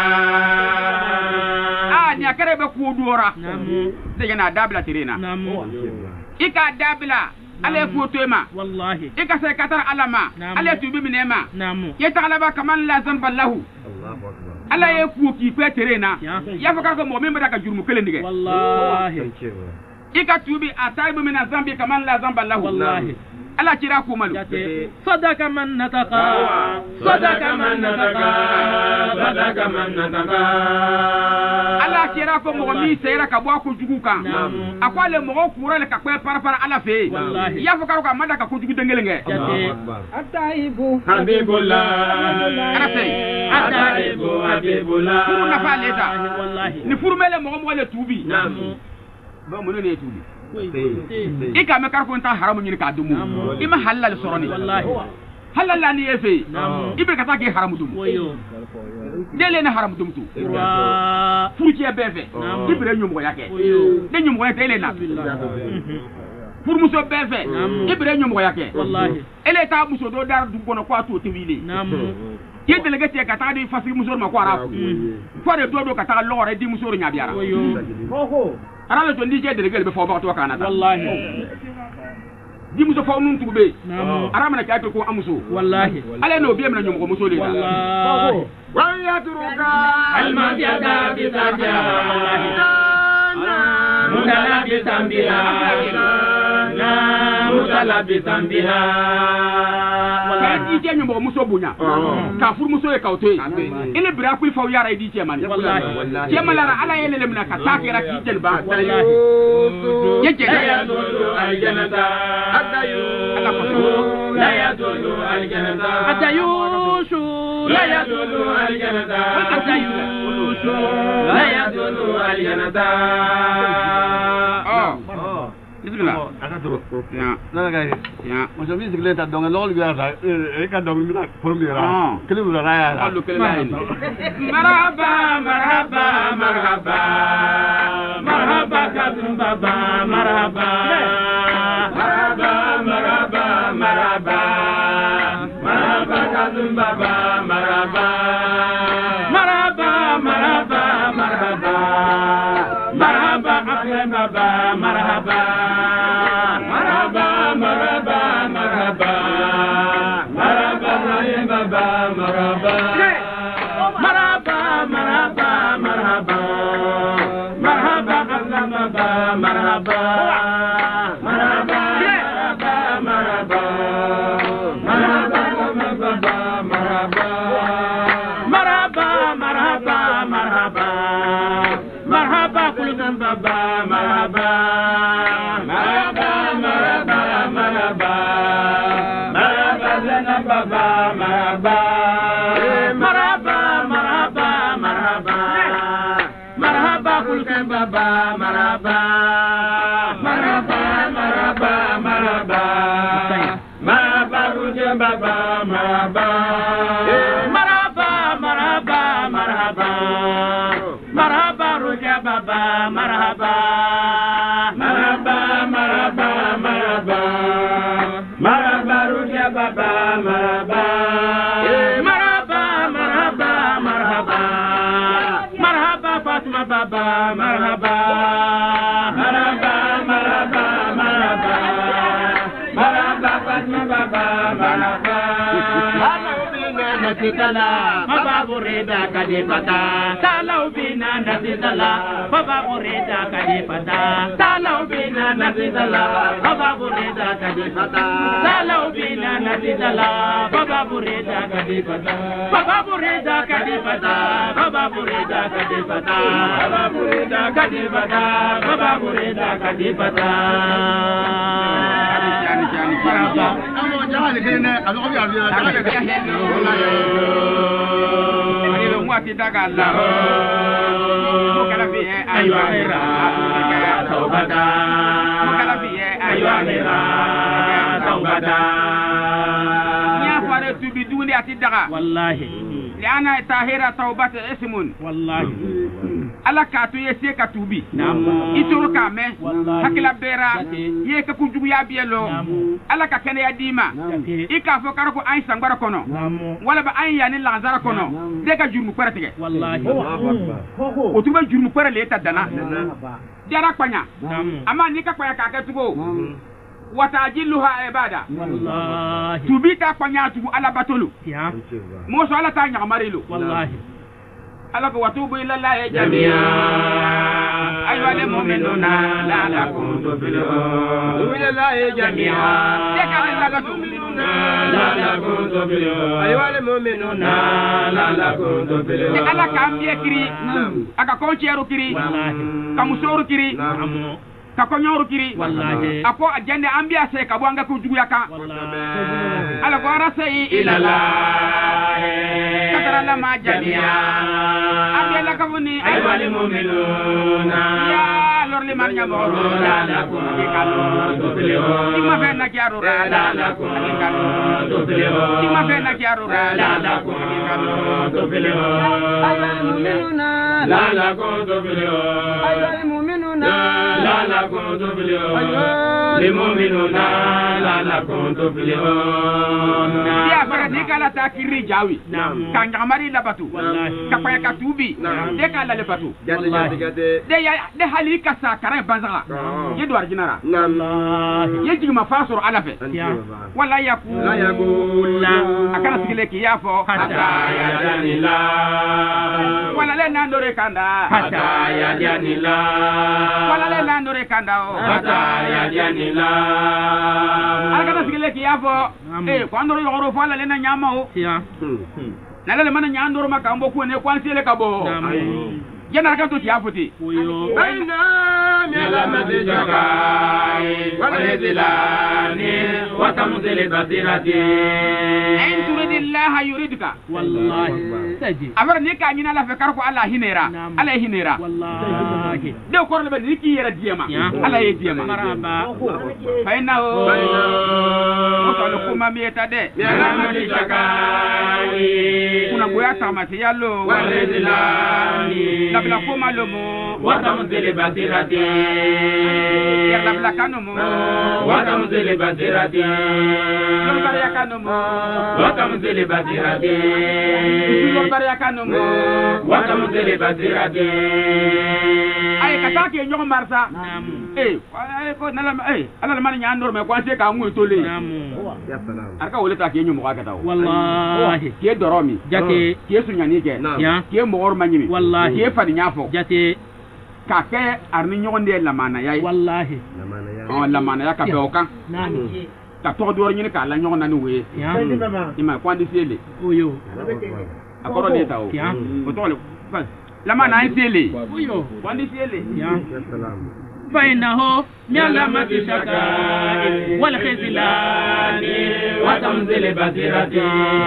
ni akare be ku duora namu de yana dabla tirena namu ika dabla ale ku tema wallahi ika sai katar alama ale tubi minema namu ya ta'alaba kaman la zanba lahu ala ye ku ki fe terena ya fa ka mo memba ka jurmu kele ndige wallahi ika tubi ataibu min zambi kaman la zanba lahu wallahi ala kira ku malu sadaka man nataka sadaka man nataka sadaka man nataka ala kira ko mo mi sera ka bwa ku jugu kan akwale mo ko kura le ka kwe para ala fe ya fa ka manda ka ku jugu dengelenge ataibu habibullah arate ataibu habibullah furu na fa leta wallahi ni furu mele mo le tubi namu ba mo ne tubi ika me kar ko ta haramu ni ka dumu ima halal soroni wallahi halal la ni efe ibe ka ta ke haramu dum oyo dele na haramu dum tu wa furuki bebe ibe nyum ko yake de nyum ko yake ele na furu muso bebe ibe nyum ko yake wallahi ele ta muso do dar du kono ko to tewile namu ye delegate ka ta di fasiri muso ma ko ara ko de do ka ta lore di muso nya biara oyo ara le to ndi je delegate be fo ba to kana ta wallahi di muso fa nun tugbe Naam. aramana ka ko amuso Wallahi. ale no biye mena nyom ko muso le Wallahi. wa yatruka Almadiada bisaja. Mudala bisambiha. Na mudala bisambiha. ka di je nyom ko muso bunya ka fur muso e ka oto ile bira ku fa yara di je man Wallahi. je mala ala yele le mena ka ta kira ki jel ba Wallahi. ye je La yadulu aljanata. ala ko La yadulu aljanata. Atayushu. La yadulu aljanata. Atayushu. La yadulu aljanata. bismillah ya na ga ya mo so mi sigle ta dong lol ga ta e ka dong mi na premier kele mu ra ya allo kele marhaba marhaba marhaba Marhaba kadum baba marhaba. marhaba marhaba marhaba marhaba kadum baba marhaba marhaba marhaba marhaba marhaba akram baba marhaba marhaba marhaba marhaba marhaba rahim baba marhaba marhaba marhaba marhaba marhaba akram baba marhaba marhaba marhaba marhaba marhaba marhaba marhaba marhaba marhaba marhaba kulkan baba marhaba marhaba marhaba marhaba marhaba lana baba marhaba marhaba marhaba marhaba marhaba kulkan baba marhaba marhaba marhaba marhaba marhaba rujan baba marhaba marhaba marhaba marhaba marhaba rujan baba marhaba marhaba marhaba marhaba marhaba rujan baba marhaba marhaba marhaba marhaba marhaba Fatma baba marhaba marhaba marhaba marhaba marhaba Fatma baba marhaba natitala babu reda kadipata talau bina natitala babu reda kadipata talau bina natitala babu reda kadipata talau bina natitala babu reda kadipata babu reda kadipata babu reda kadipata babu reda kadipata babu reda kadipata amo jahal kene alo bi abia Ayo muati dagalla. Mukala fi ayo amira. Taubata. Mukala fi ayo amira. Taubata. Nya fare tu biduni ati daga. Wallahi. Liana tahira taubata ismun. Wallahi. Ala ka to yese ka tubi. Naam. Ituru ka me. Wallahi. Hakila bera. Yati. Ye ka kunjugu ya bielo. Naam. Ala ka kene ya dima. Yati. Ika fo karako ay sangara kono. Naam. Wala ba ay yani lazara kono. De ka jurmu paratige. Wallahi. O tuba jurmu para le ta dana. Jara kwanya. Naam. Ama ni ka kwanya ka ka tugo. Watajiluha ibada. Wallahi. Tubi ta kwanya tubu ala batolu. Ya. Mo so ala ta nya marilo. Wallahi. Ala ko watubu ila Allah jamia. Ayu al mu'minuna la'allakum tuflihun. ila la Jamia. De ka la ga tu'minuna La'allakum tuflihun. ayo al mu'minuna La'allakum tuflihun. De ala ka ambiye kiri. Aka ko cieru kiri. Wallahi. Ka musoru kiri. Naam. Ka ko nyoru kiri. Wallahi. Ako ajande ambiya se ka bwanga ku jugu yaka. Wallahi. Ala ko arasai ila la. Katara la ma jamia. Ambiya la ka buni Ayu al mu'minuna. ya lor li man ya moro La'allakum tuflihun. Ima fe na kiaru La'allakum tuflihun. Ima fe na kiaru La'allakum tuflihun. al mu'minuna لعلكم تفلحون أيها المؤمنون لعلكم تفلحون للمؤمنون لعلكم تفلحون يا فرد كلا تاكيري جاوي كان جماري لباتو كفاية كتوبي ديك على لباتو ده حالي كسا كرا بانزلا يدوار جنرا يجي ما فاسور على في ولا يقول أكان سكلك يافو حتى يدان الله ولا لنا نوري كاندا حتى يدان الله ولا لنا نوري كاندا حتى يدان الله أكان سكلك يافو كواندو يغرو فالا لنا نيامو nala mana nyandoro makambo ko ne kwansele kabo jena ka to tiafuti baina milamati jakai walidilani wa tamzili basirati in turidillaha yuridka wallahi saji amara ne ka nyina la fe karko Allah hinera Allah hinera wallahi de ko le be niki yera diema Allah ye diema maraba faina o ko to ko mamieta de milamati jakai kuna boya tamati yallo walidilani labla koma lomo watamzili basirati ya labla kanomo watamzili basirati lobare yakanomo watamzili basirati lobare yakanomo watamzili basirati ay katake nyoko marsa ko nala ala man nyandor me kwanse ka mu tole ya salam arka wole ta ke nyu mo ka taw wallahi ke doromi jate ke sunyani ke ke mogor manyimi wallahi ke fadi nyafo jate ka ke arni nyogonde la mana yayi wallahi la mana ya ka be okan ka to do nyini ka la nyogona ni we ima kwandi sele oyo akoro ni taw o to le la mana ay sele oyo kwandi sele ya salam فإنه معلمة الشكاء والخذلان وتمثيل بصيرتي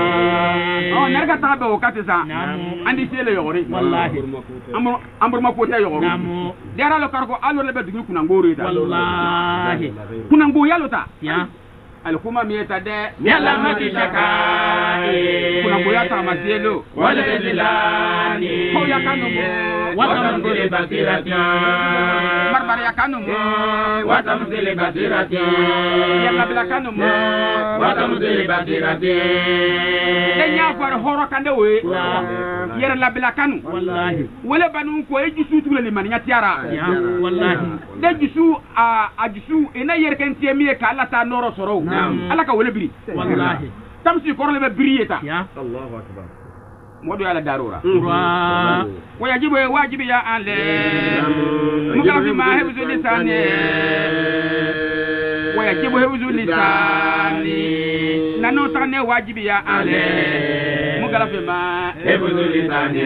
نرجع تابع وقت سا عندي سيل يوري والله أمر ما كوتا يوري ديارا لو كاركو ألو لبى تقول كنا نقولي والله كنا نقول يالو تا يا الكوما ميتا ده معلمة الشكاء كنا نقول يا تا مسيلو والخذلان هو يا كانو وتمثيل بصيرتي مربر يا كانو وتمثيل بصيرتي يلا بلا كانو وتمثيل بصيرتي دنيا فار هورو كاندوي يلا بلا كانو والله ولا بنو كو يجسو تولي لمن يتيارا والله ده جسو اجسو انا يركن تيمي كالا تا نورو سورو ala ka wala biri wallahi tamsi korle be biriyeta ya Allahu akbar modu ala darura wa wajibu wajibi ya ale mukafi ma hifzu lisani wajibu hifzu lisani nano tane wajibi ya ale mukafi ma hifzu lisani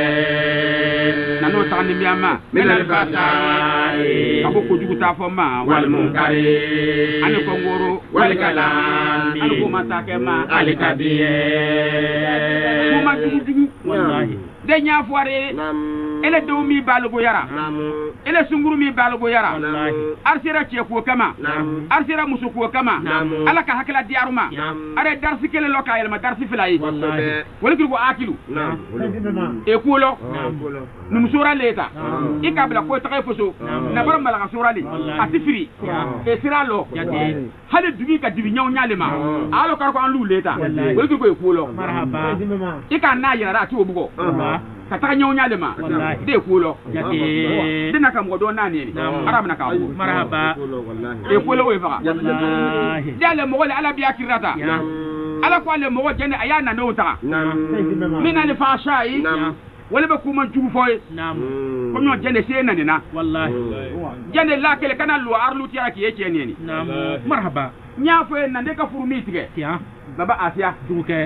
nano tane biyama min al-fasai abo ko juguta fo ma wal munkari an ko ngoro wal kalam an ko matake ma al kabiye kuma jugu wallahi de nya foire ele do mi balugo yara ele sunguru mi balugo yara arsira ce ko kama arsira musu ko kama ala ka hakla diaruma are darsi kele lokayel ma darsi filay wala ko akilu e kulo num sura leta ikabla ko takay foso na bar mala sura li atifiri e sira lo hale dugi ka dibi nyaw nyalema alo kar ko an lu leta wala ko e kulo marhaba ika na yara ti obugo kataka nyaw nyalema de kulo dina kam godo nani ni arab na ka marhaba e kulo we fa wallahi dale mo wala ala biya kirata ala ko ale mo jene ayana no ta mina le fashai wala ba kuma jubu foy ko nyo jene se nani na wallahi jene la kele kana lu arlu ti aki yake ni marhaba nya foy nan de ka furmi tige ya baba asia duke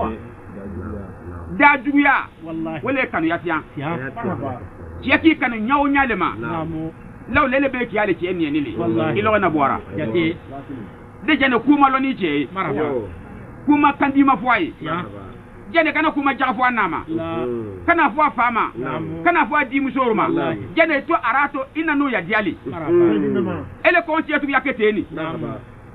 da juya wallahi wala kanu ya tiya ya ki kanu nyaw nyalema namu law lele be ki ale ci en ni wallahi ilo na boara yati de jene kuma lo ni ci marhaba kuma kandima foy ya jene kana kuma jafo anama kana fo fama kana fo di musoruma jene to arato ina no ya diali marhaba ele ko ci etu yaketeni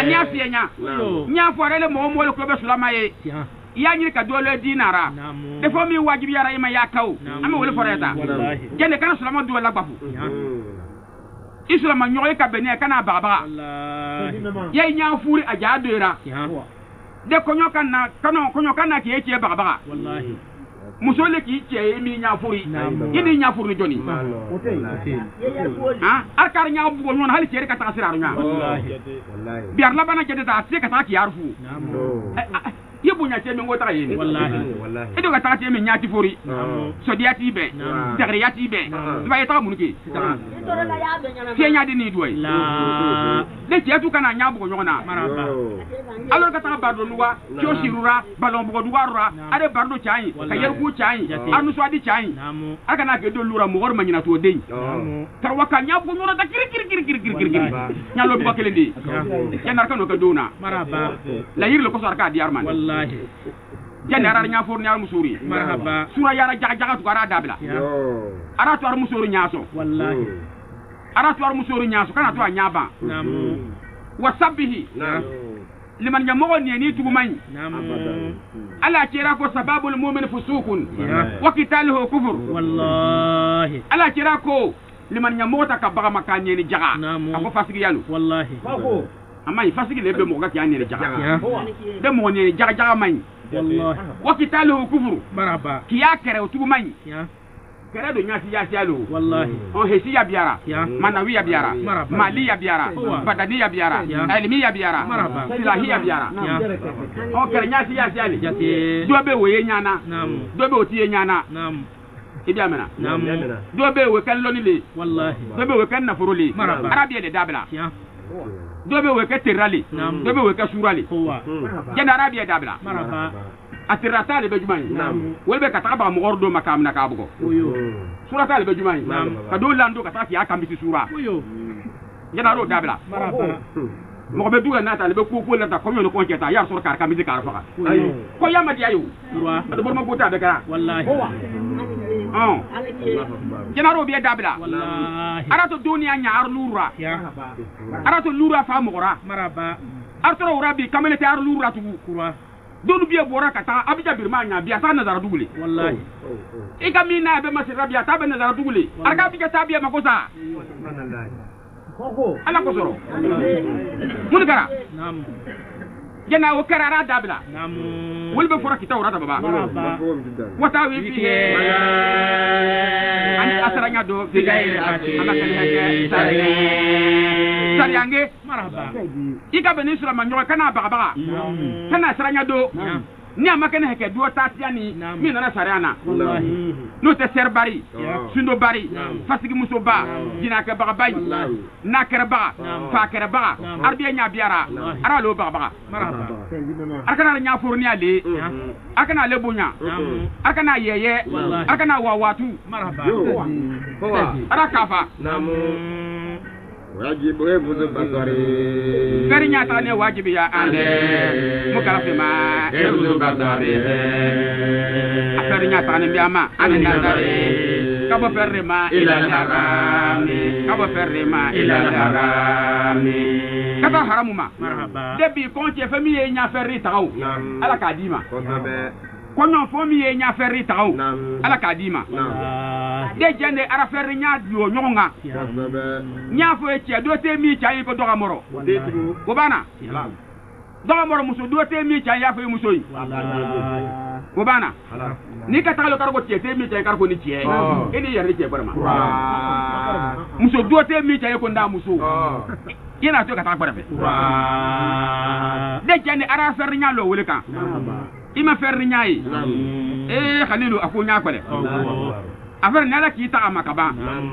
anya fienya nya forele mo mo le ko be sulama ye ya nyiri ka dole dinara de fo mi wajibi yara ima ya kaw ama wole foreta jende kana sulama du wala bafu islama nyoy ka bene kana baba ye nya furi aja doira de konyo kana ki eche baba wallahi musole ki che mi nya furi yini nya furi joni ha arkar nya bu ko non hali cere ka ta siraru nya wallahi biar la bana jede ta se ka ta ki arfu yebu nya che mi ngota yini wallahi edo ka ta che mi nya ti furi so diati be tagriyati be ba yeta munuki se nya di ni doy la le che tu kana nya bu ko nyona maraba alors ka ta bardo luwa kyo sirura balon bu ko duwarura ade bardo chai ka yerku chai anu so adi chai aka na ke do lura mo gor manyina to deñ tar waka nya bu nyona da kir nya lo bu ko lendi ya nar kanu ka dona maraba la yir lo ko sar ka di arman wallahi jandara nya for nya musuri marhaba sura yara jaga tu gara dabila ara to ar musuri nya so wallahi ara to ar musuri nya so kana to nya ba wasabbihi liman yamogo ni tugumani ala kira ko sababul mu'min fusukun wa qitaluhu kufur wallahi ala kira ko liman yamogo takabaga makanye ni jaga ako fasigi yalu wallahi amma fasigi lebe mo ga kyanye ni jaga de mo ni jaga mani wallahi wa qitaluhu kufur maraba kiya kere tugumani kere do nyasi ya sialo wallahi on hesi ya biara manawi ya biara mali ya biara badani ya biara ilmi ya biara silahi ya biara on kere nyasi ya siali do be we nyana do be oti nyana idi amena do be we kan lonile wallahi do be we kan nafuruli arabiya de dabla do be we ka terali do be we ka surali jana arabiya dabla atirata le bejumani wolbe kataba mo ordo makam na kabugo surata le bejumani ka do lando ka taki akambiti sura jana ro dabla mo be duga nata le be ko la ta ko yo ko keta ya sur kar kamiti kar faka ko yama di ayu do borma ko ta be kara wallahi jana ro bi dabla wallahi arato duniya nya ar lura arato lura fa mo gora maraba arto rabi kamele ta ar lura tu kura donu biye bora kata abija birma nya biya sa nazara dugule wallahi ika mina be masira biya ta be nazara dugule arga biya ta biya makosa ala ko soro mun kara nam jena o karara dabla nam wolbe fora kita urata baba wata wi fi ani asaranya do figaire amakali hake sariange marhaba ika beni sura manyo kana baba kana asaranya do ni amakene heke do tatiani mi nana sariana wallahi no te serbari sundo bari fasigi muso ba dina ka bagabay na karaba fa karaba arbiya nya biara ara lo bagaba marhaba akana nya furni ale akana le bunya akana yeye akana wawatu marhaba ara kafa wajibu ebuzu basari garinya tane wajibi ya ande mukarafima ebuzu basari afarinya tane biama ande nazari kabo ferrema ila harami kabo ferrema ila harami kata haramuma marhaba debi konche famille nya ferri taw ala kadima konyo famille nya ferri taw ala kadima de jende ara ferri nya dio nyonga nya fo eche do te mi cha ko doga moro ko bana doga moro muso do te mi cha ya fo muso yi ko bana ni ka talo kargo te mi cha kargo ni che eni yari che barma muso do te mi cha ko nda muso yana to ka ta gbara fe de jende ara ferri nya lo wele kan ima ferri nya yi khalilu akunya ko de affaire nala kita amakaba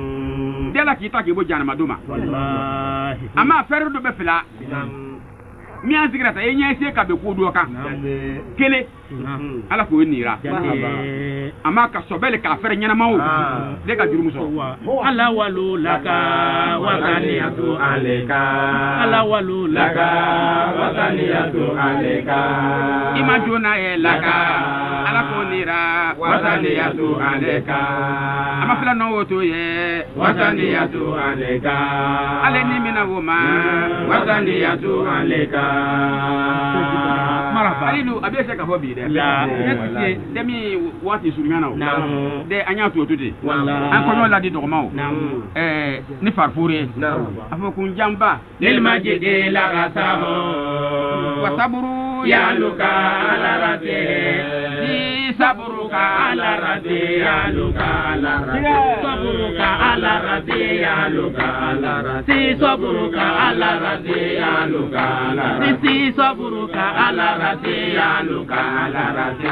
dela kita ke bo jana maduma wallahi ama affaire do be fila mi an sigira ta enya se ka be ko do kan kele ala ko nira ama ka sobele ka fere nyana mawo de ka juru muso ala walu laka wataniyatu aleka ala walu laka wataniyatu aleka ima jona e laka ala ko nira wataniyatu aleka ama fela no woto ye wataniyatu aleka ale ni mina woma wataniyatu aleka marhaba alilu abese ka fobi de yesi demi wati surnyana de anya to tuti an ko no la di dogmaw ni farfure afo kun jamba lil majidi la rasaho wasaburu ya luka ala rate di sabruka ala rate ya luka ala rate sabruka ala rate ya luka ala rate sabruka ala rate ya luka ala rate sabruka ala rate ya luka ala rate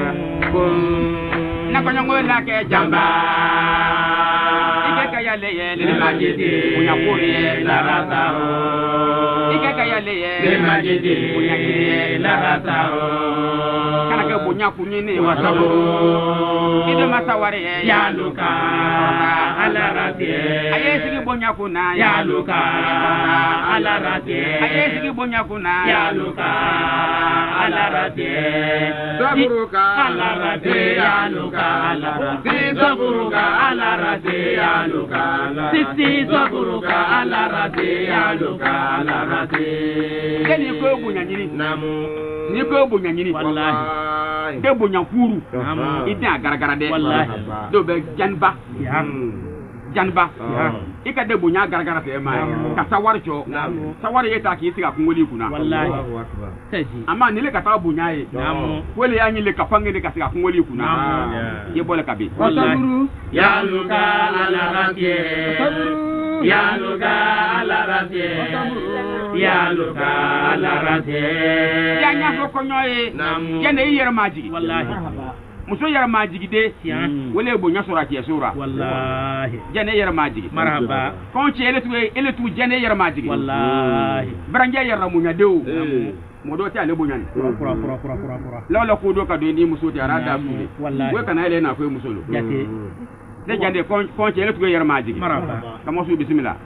na ko nyongo la ke jamba ike kaya leye lil majidi unya kuri la rasaho ike kaya leye lil majidi unya kiri la rasaho kana ke bunya kunyini wasaburu ido masawari ya luka ala rate ayesigi bunya kuna ya luka ala rate ayesigi bunya kuna ya luka ala rate saburuka ala rate ya luka ala rate saburuka ala rate ya luka sisi saburuka ala rate ya luka ala rate keni ko bunya nyini namu ni ko bunya nyini wallahi de bunya kuru namu ida garagara de wallahi do be janba janba ika de bunya garagara te ma ka sawar cho sawar yeta ki tiga kungoli kuna wallahi taji ama nile ka ta bunya ye wele ya nyile ka pange de ka tiga kungoli kuna ye bole ka bi wallahi ya luka ala rate ya luka ala rate ya luka ala rate ya nya ko konyoye ya ne yere maji wallahi muso yere maji de wele bunya sura ki sura wallahi jene yere maji marhaba kon ci ele tu jene yere maji wallahi branja yere munya dew modo ti ale bunya ni kura lawla ko do ka do ni muso ti arada su wallahi we kana ele na ko muso lo jate de jande kon ci ele tu yere maji marhaba kamo su bismillah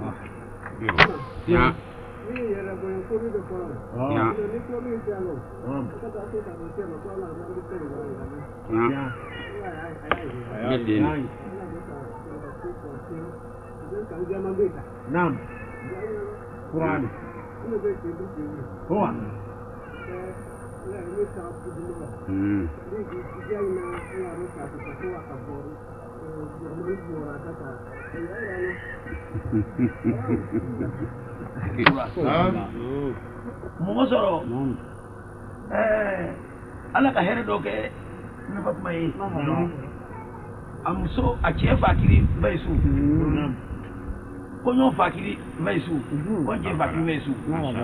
ya Naam. Qur'an. Huwa. Mo soro ala ka here do ke na fat mai am so a che fakiri bai su ko nyo fakiri mai su ko je fakiri mai su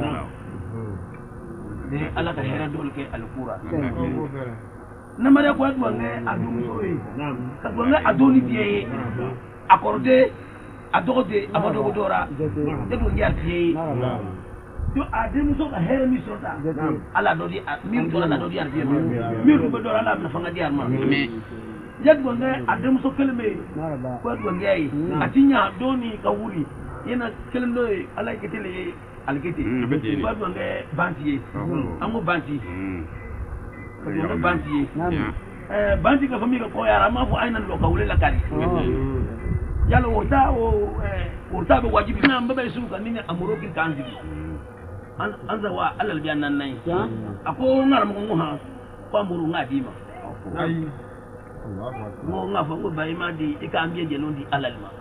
ne ala ka here do ke alqura na mare ko adwa ne adu so yi ka do ne adoni die accordé adode abadogo dora de do nyaati do adem so ka here mi so ta ala do di mi do ala do di arti mi do do ala na fanga di arma me yadgo ne adem so kelme ko do ngai atinya doni ka wuri yana kelndo ala ketele alketi ko do ngai banti amu banti ko banti banti ka fami ka ko yara ma fu ainan lo ka wule la kari yalo wota be wajibi na mbabe su kan ni amuroki kanzi anza wa alal biyanan nai ako ngar mo ha kwa muru ngadima ai mo ngafa ngo bai ma di ikambie je londi alal ma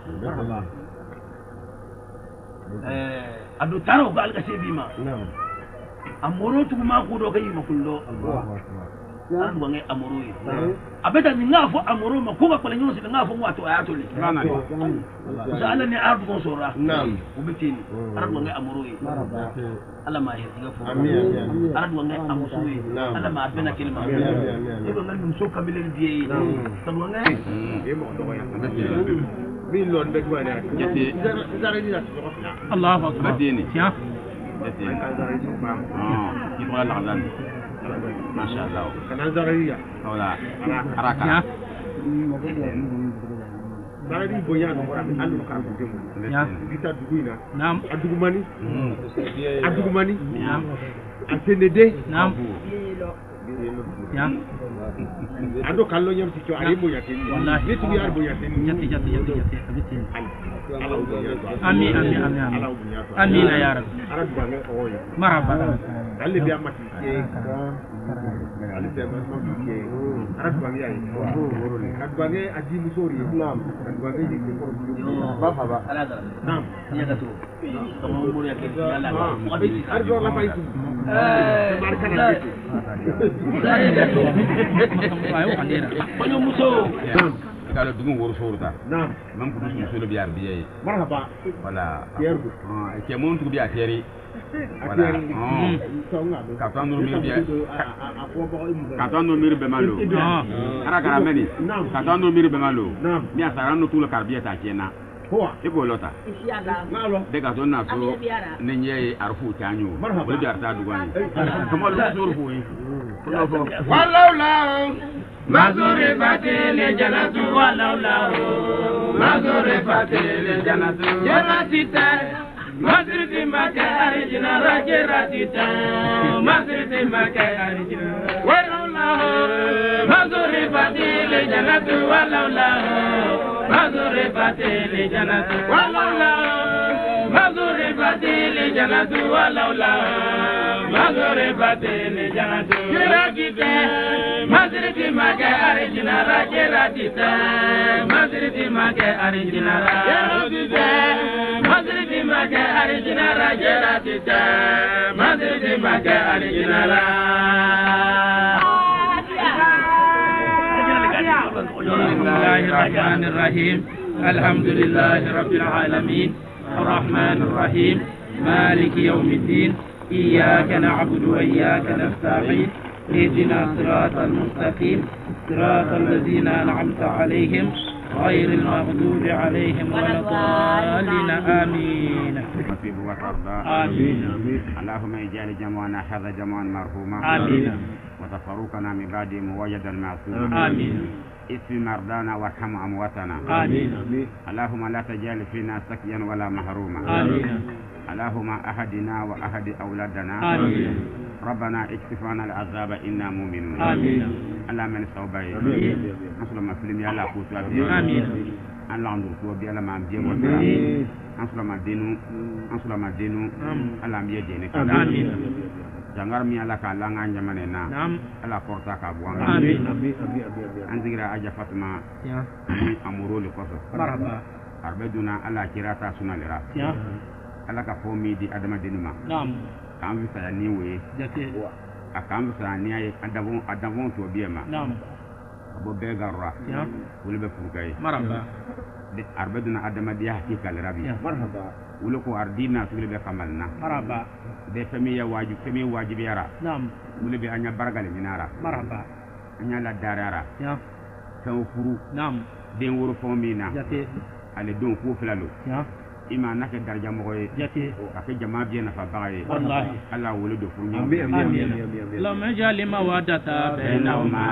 adu taro ga alka sebi ma amuro tu ma ko do kai ma kullo Allahu akbar an wange amuro yi abeta ni ngafo amuro ma ko ba nyosi ngafo wato ayato le sa ala ni ardu ko sora nam ubetini ardu wange amuro yi ala ma hirtiga fo amin ardu wange amusu yi ala ma bena kelma ibo ngal dum so kamile die tan wange e mo do ya min lon be ko ne jeti Allahu akbar dini il faut la regarder. Machallah. Kanazariya. Voilà. Araka. Baradi bonya no wara alu ka ko demu. Bita duguina. Naam. Adugumani. Adugumani. Naam. Asenede. Naam. Ya. Ado kallo nyam ci ari bonya tin. Wallahi bitu yar bonya tin. Jatti. Amin. Amin ya rab. Arab bange oy. Marhaba. Dalle bi amati ke. Ali be ma ke. Arab bange ay. Arab bange aji musori. Naam. Arab bange ji ko. Baba. Naam. Ya gato. Kamu umur ya ke yalla. Arab la fay tu. Markana gitu. Ayo kandira. Banyo muso. Kalau dungu wor sorta. Naam. Mam ko muso le biar biye. Marhaba. Voilà. Yerbu. Ke mon tu biya teri. Voilà. Katon no mir biya. Katon no mir be malo. Ara kara meni. Katon no mir be malo. Mi asara no tu le karbiya ta kena. Hoa. Iko lota. Ngalo. De ka zona so nenye arfu tanyo. Wala biar ta dugani. Kamo lu surfu yi. Wallahu mazuri fatile janatu wallahu mazuri fatile janatu jaratita mazriti maka arijina rajeratita mazriti maka arijina wallahu mazuri fatile janatu wallahu mazuri fatile janatu wallahu mazuri fatile janatu wallahu mazuri fatile janatu jaratita mazriti maka arijina rajeratita mazriti maka arijina rajeratita mazriti maka arijina rajeratita mazriti maka arijina Bismillahirrahmanirrahim. Alhamdulillahi rabbil alamin. Arrahmanir rahim. Maliki yawmiddin. Iyyaka na'budu wa iyyaka nasta'in. اهدنا الصراط المستقيم صراط الذين أنعمت عليهم غير المغضوب عليهم ولا الضالين آمين. آمين. اللهم اجعل جمعنا هذا جمعا مرحوما. آمين. وتفرقنا من بعد موجدا معصوما. آمين. اسم مرضانا وارحم أمواتنا. آمين. اللهم لا تجعل فينا سقيا ولا محروما. آمين. اللهم أهدنا وأهد أولادنا. آمين. ربنا اكشف عنا العذاب إنا مؤمنون. آمين. اللهم نستوبي. أنصر مسلم يا الله قوت آمين. الله عنده توبي الله ما بيجي أنصر ما دينو الله بيجي دينك. آمين. jangar mi ala ka langa jamane na ala porta ka buanga. Amin. Anzigira aja Fatma Ya. amuro le koso. Marhaba. Arbeduna ala kirata sunalera. Ya. Ala ka fomi di adama denuma. Naam. Kan bi sa ni we. Jate. Akam sa ni ay adavon to biema. Naam. Abo be garra. Ya. Wule be furgay. Marhaba. De arbeduna adama dia hakika le rabi. Ya. Marhaba. Wule ko ardina sugule be kamalna. Marhaba. De femi wajibi yara. Naam. Wule be anya bargale minara. Marhaba. Anya la darara. Ya. Kan furu. Naam. Den woro fomina. Jate. Ale don ko filalo. Ya. Ima nake darja mo koy. Jate. Ka ke jama bien na fa baye. Wallahi. Allah wole do furu. Amin. Lam jali mawadata bainahuma.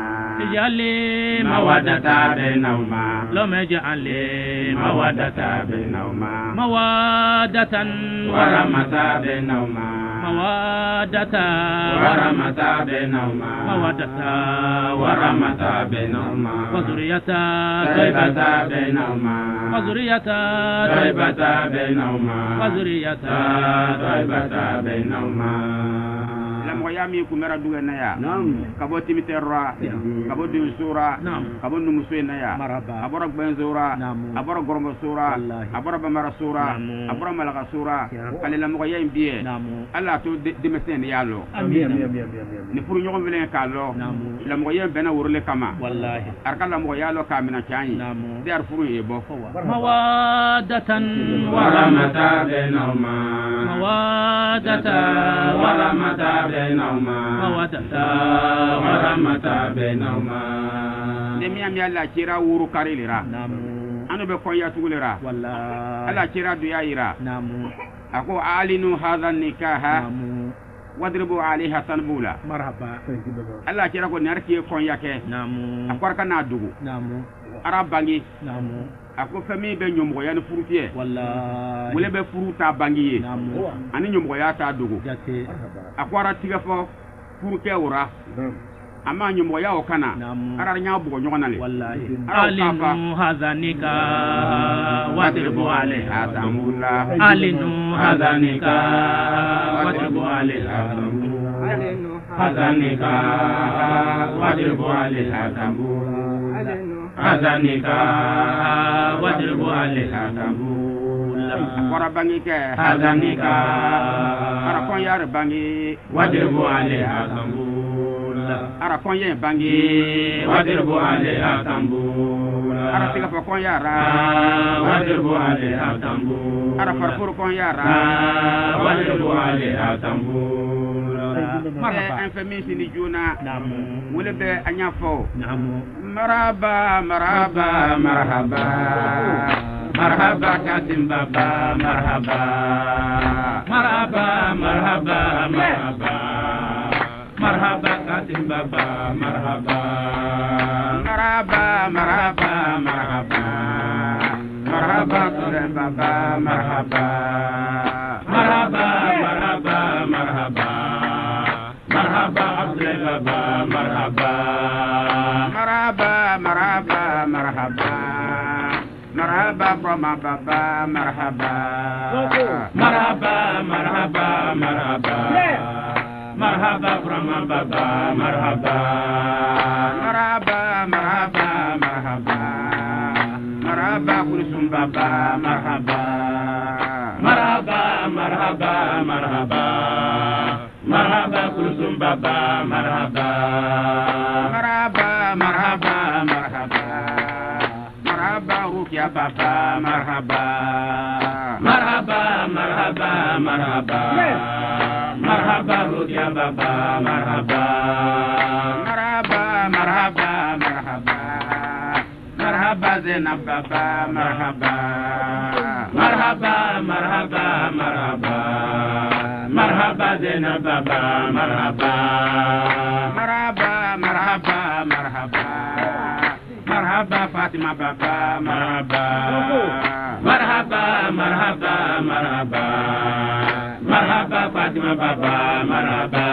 Jali mawadata bainahuma. Lam jali mawadata bainahuma. Mawadatan waramata bainahuma. mawadata waramata bainahuma. mawadata waramata bainahuma. wazuriyata taibata bainahuma. wazuriyata taibata bainahuma. wazuriyata taibata bainahuma. Lamo yami kumera duga na ya. Kabo timiterra, kabo dinsura, kabo numuswe na ya. Abora benzura, abora gormo sura, abora bamara sura, abora malaga sura. Kale lamo yami biye. Allah to dimesen yalo. Amin. Ni furu nyogo velen kalo. Lamo yami bena wurle kama. Wallahi. Arka lamo yalo kamina chanyi. Der furu ebo. Mawadatan waramata bainahuma. mawadata waramata bainahuma. mawadata waramata bainahuma. Demi am yalla kira wuru karilira. anu be konya tugulera wallahi ala kira du yaira namu ako alinu hadha nikaha namu wadribu alaiha tanbula marhaba ala kira ko narki konya ke namu akwar kana dugu namu arabangi namu ako fami be nyomgo ya ni furutie wallahi wule be furuta bangi namu ani nyomgo ya ta dugu jate akwara tiga fo furuke ura amma nyomgo ya okana namu arar nya bugo nyogona le wallahi alinu hazanika wadribu alaiha tanbula alinu hazanika wadribu alaiha hazanika wadribu alaiha tanbula hazanika wadribu alaiha tanbula akwara bangi ke hazanika ara kon yar bangi wadribu alaiha tanbula ara kon yen bangi wadribu alaiha tanbula ara tiga fo kon yara wadribu alaiha tanbula ara farfur kon yara wadribu alaiha tanbula en famisi ni juna namu wule be anya fo namu maraba maraba marhaba marhaba kasim baba marhaba marhaba marhaba marhaba marhaba kasim baba marhaba maraba maraba marhaba marhaba kasim baba marhaba marhaba marhaba marhaba marhaba abdul baba marhaba maraba maraba marhaba marhaba brahma baba marhaba marhaba marhaba marhaba marhaba brahma baba marhaba marhaba marhaba marhaba marhaba kulsum baba marhaba marhaba marhaba marhaba marhaba kulsum baba marhaba marhaba marhaba marhaba marhaba rukia baba marhaba marhaba marhaba marhaba marhaba rukia baba marhaba marhaba marhaba marhaba marhaba zainab baba marhaba marhaba marhaba marhaba marhaba zainab baba marhaba marhaba marhaba marhaba marhaba fatima baba marhaba marhaba marhaba marhaba marhaba fatima baba marhaba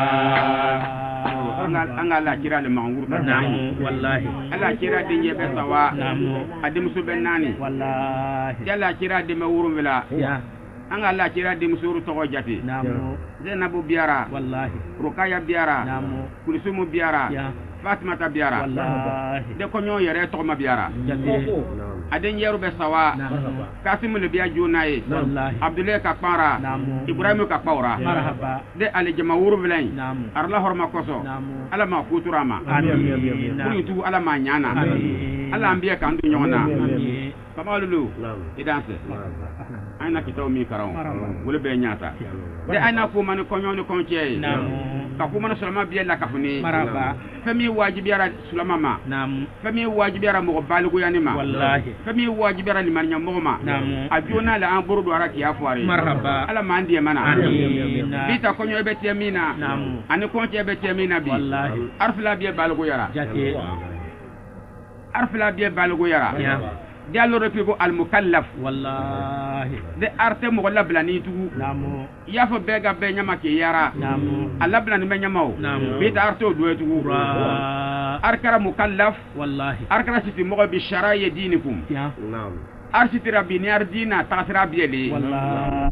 anga la kira le mangur namu wallahi ala kira dinje be sawa namu adim su ben nani wallahi yalla kira de me wurum wala ya anga la kira de musuru to jati namu zainabu biara wallahi rukaya biara namu kulsumu biara ya fatima ta biara wallahi de ko nyo yere to ma biara jate aden yeru be sawa namu kasim le biya jonaye wallahi abdulaye ka para namu ibrahim ka pawra marhaba de ali jama wuru bilen namu arla horma koso namu ala ma kuturama amin kuni tu ala ma nyana amin ala ambiya kan du nyona amin kamalulu idanse aina kitaw mi karaw wala be nyata de aina ko man ko nyoni ko cey namu ka ko man sulama biya la kafuni marhaba fami wajibi ara sulama ma namu fami wajibi ara mo baligu yani ma wallahi fami wajibi ara ni man nyamo ma namu ajona la an burdu ara ki afware marhaba ala ma ndiye mana amin bita ko nyoy be temina namu ani ko cey be temina bi wallahi arfla biya baligu yara jate arfla biya baligu yara ya diallo repigo al mukallaf wallahi de arte mo la blani tugu namu ya fo bega be nyama ke yara namu alla blani be nyama o namu be ta arto do tugu arkara mukallaf wallahi arkara siti mo bi shara'i dinikum ya arsiti rabbi ni ardina tasra bi li wallahi